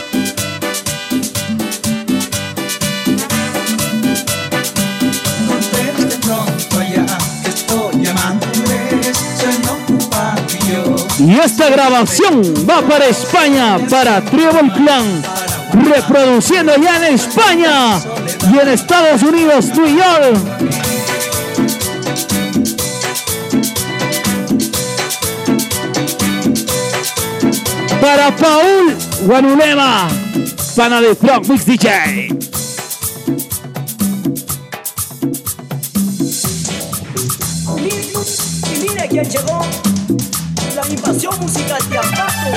[SPEAKER 1] Y esta grabación va para España, para Tribal Clan, reproduciendo ya en España y en Estados Unidos, New York. Para Paul Guanulema, pana de Frog Mix DJ.
[SPEAKER 7] Y mire quién llegó. La invasión musical de Ampaco.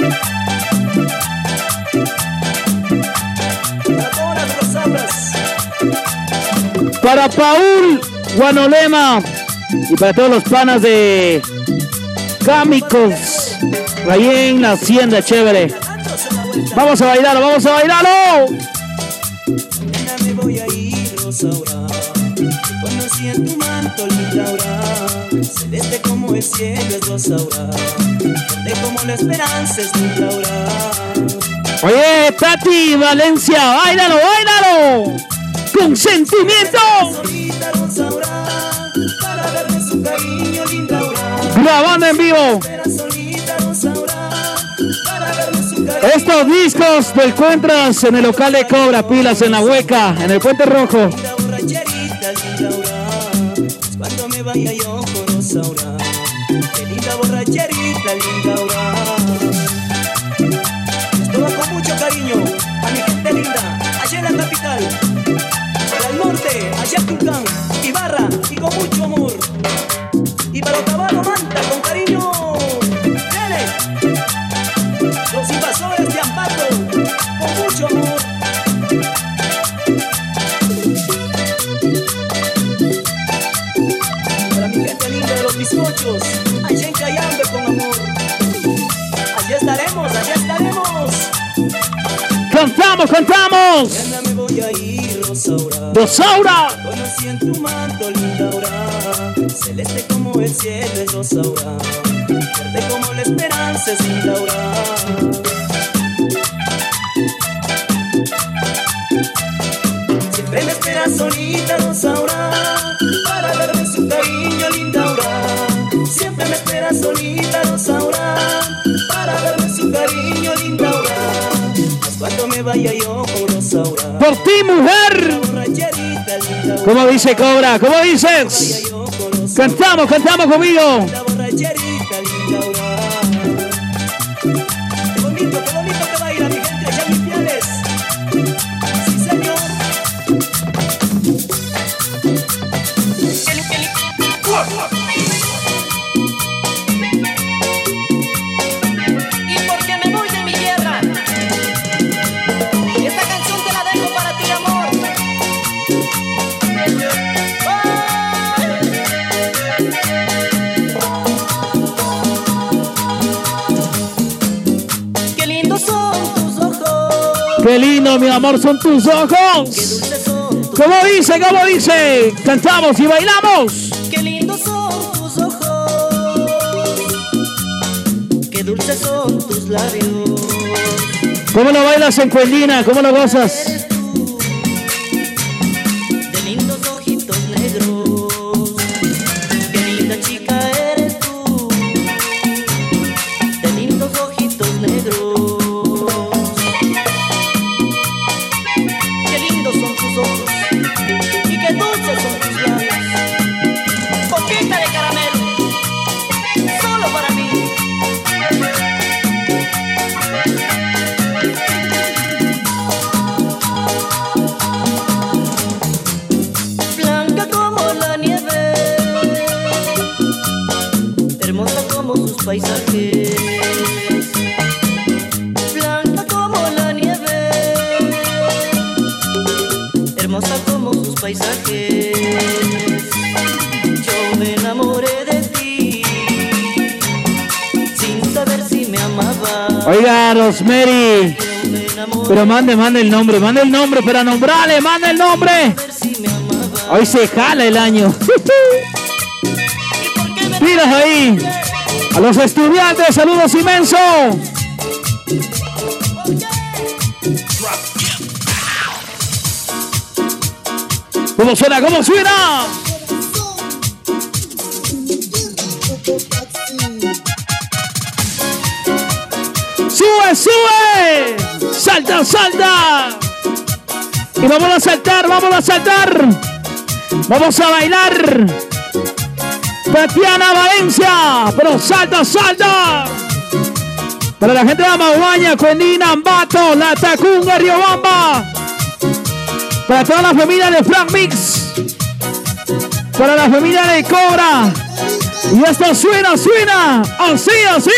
[SPEAKER 7] Para todas las sabras.
[SPEAKER 1] Para Paul Guanolema y para todos los panas de Cámicos, ahí en la hacienda chévere. Vamos a bailarlo, vamos a bailarlo.
[SPEAKER 7] Nena, me voy a ir, Rosaura. Conocí en tu manto, Lindaura. Celeste como el cielo es Rosaura. Verde como la esperanza es Lindaura.
[SPEAKER 1] Oye, Tati Valencia, báilalo, báilalo. Con sentimiento.
[SPEAKER 7] Solita Rosaura, para darme su cariño, Lindaura.
[SPEAKER 1] Grabando en vivo.
[SPEAKER 7] Espera solita Rosaura, para darme su cariño.
[SPEAKER 1] Estos discos te encuentras en el local de Cobra Pilas, en La Hueca, en el Puente Rojo.
[SPEAKER 7] Linda borracherita, Lindaura. Es cuando me vaya yo con Rosaura. Qué linda borracherita, Lindaura. Esto va con mucho cariño a mi gente linda, allá en la capital, para el norte, allá en Tulcán, Ibarra, y con mucho amor. Y para Otavalo, Manta, con cariño. ¡Dale! Los invasores de Ampaco, con mucho amor. Para mi gente linda de los bizcochos, allá en Cayambe, con amor. Allá estaremos, allá estaremos.
[SPEAKER 1] ¡Cantamos, cantamos!
[SPEAKER 7] Nena, me voy a ir, Rosaura.
[SPEAKER 1] ¡Rosaura!
[SPEAKER 7] Conocí en tu manto, Lindaura. Celeste como el cielo es Rosaura. Verde como la esperanza es Lindaura. Siempre me espera solita, Rosaura, para darme su cariño, Lindaura. Siempre me espera solita, Rosaura, para darme su cariño, Lindaura. Cuando me vaya yo con Rosaura.
[SPEAKER 1] ¡Por ti, mujer!
[SPEAKER 7] Borracherita, Lindaura.
[SPEAKER 1] ¿Cómo dice Cobra? ¿Cómo
[SPEAKER 7] Vaya
[SPEAKER 1] dices?
[SPEAKER 7] yo con Rosaura.
[SPEAKER 1] Cantamos, cantamos conmigo.
[SPEAKER 7] La borracherita, Lindaura. Qué bonito que baila mi gente allá en mis piales. Sí, señor. ¿Y por qué me voy de mi tierra? Esta canción te la dejo para ti, amor. Qué lindos son tus ojos.
[SPEAKER 1] ¡Qué lindo, mi amor, son tus
[SPEAKER 7] Qué
[SPEAKER 1] ojos!
[SPEAKER 7] dulces son tus
[SPEAKER 1] ¿Cómo dice? ¿Cómo dice? Cantamos y bailamos.
[SPEAKER 7] Qué lindos son tus ojos. Qué dulces son tus labios.
[SPEAKER 1] ¿Cómo lo bailas en Cuendina? ¿Cómo lo gozas?
[SPEAKER 7] Eres tú, de lindos ojitos negros. Qué linda chica eres tú, de lindos ojitos negros. Qué lindos son tus ojos y qué dulces son tus labios. Boquita de caramelo, solo para mí. Blanca como la nieve, hermosa como sus paisajes. Blanca como la nieve, hermosa como sus paisajes. Yo me enamoré de ti, sin saber si me amaba.
[SPEAKER 1] Oiga, Rosemary.
[SPEAKER 7] Yo me enamoré
[SPEAKER 1] Pero mande el nombre para nombrarle, mande el nombre.
[SPEAKER 7] sin saber si me amaba.
[SPEAKER 1] Hoy se jala el año.
[SPEAKER 7] ¿Y por qué me
[SPEAKER 1] Pilas ahí. A los estudiantes, saludos inmensos. ¿Cómo suena? ¿Cómo suena? ¡Sube, sube! ¡Salta, salta! Y vamos a saltar, vamos a saltar. Vamos a bailar. Tatiana Valencia, pero salta, salta. Para la gente de Amaguaña, Cuendina, Ambato, La Tacunga, Riobamba. Para toda la familia de Frank Mix. Para la familia de Cobra. Y esto suena, suena. Así, así.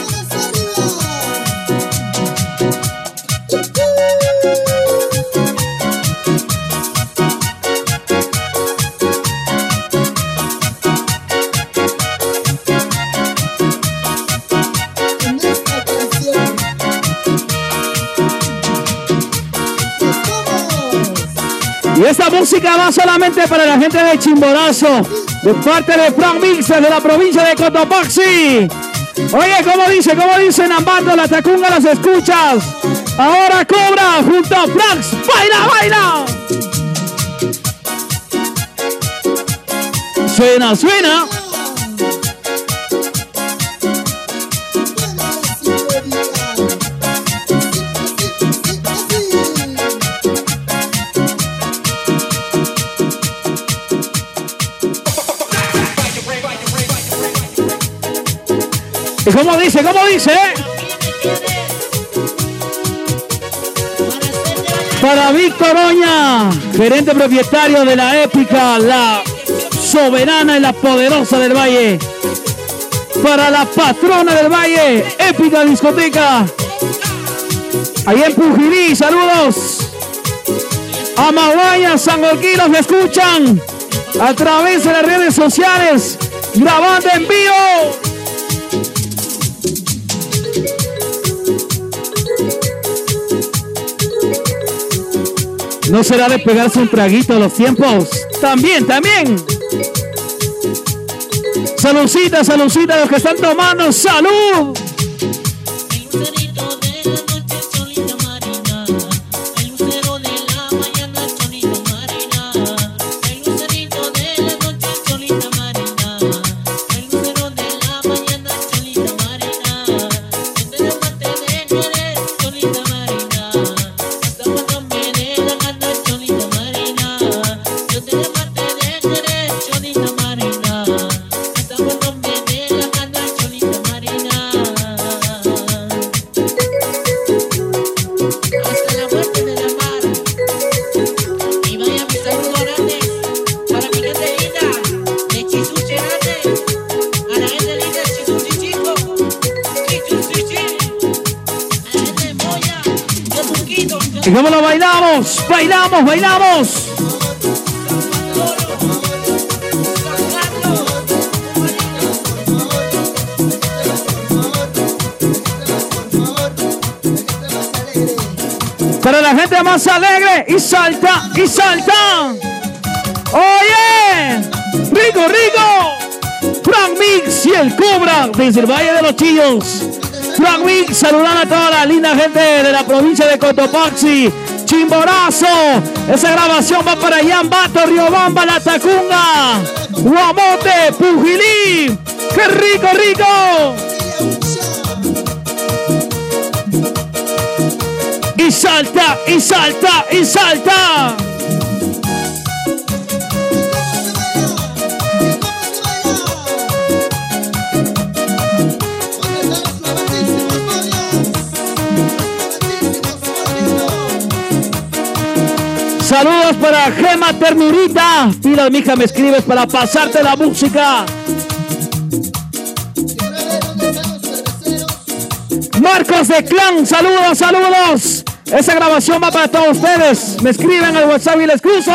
[SPEAKER 1] Y esta música va solamente para la gente de Chimborazo, de parte de Frank Mix, de la provincia de Cotopaxi. Oye, ¿cómo dice Nambato, La Tacunga, las escuchas? Ahora Cobra junto a Frank. ¡Baila, baila! Suena, suena. ¿Y cómo dice? ¿Cómo dice? Para Víctor Oña, gerente propietario de la épica, la soberana y la poderosa del Valle. Para la patrona del Valle, épica discoteca. Ahí en Pujilí, saludos. Amaguaña, Sangolquí, los escuchan a través de las redes sociales, grabando en vivo. ¿No será de pegarse un traguito a los tiempos? También, también. Saludcita, saludcita a los que están tomando. ¡Salud! ¿Y cómo lo bailamos? ¡Bailamos, bailamos! Para la gente más alegre, y salta, y salta. ¡Oye! ¡Rico, rico! Frank Mix y el Cobra desde el Valle de los Chillos. Frank Mix saludando a toda la linda gente de la provincia de Cotopaxi, Chimborazo. Esa grabación va para Ambato, Riobamba, La Tacunga, Guamote, Pujilí. ¡Qué rico, rico! Y salta, y salta, y salta. Saludos para Gema Ternurita. Mira, mija, me escribes para pasarte la música. Marcos de Clan, saludos, saludos. Esa grabación va para todos ustedes. Me escriben al WhatsApp y les cruzo.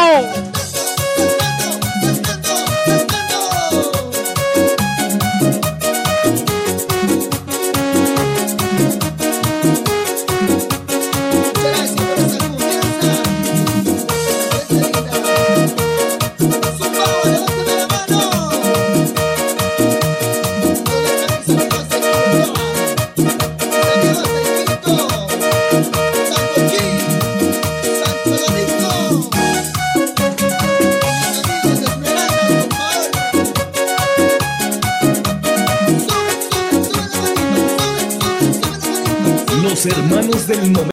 [SPEAKER 9] Los hermanos del momento.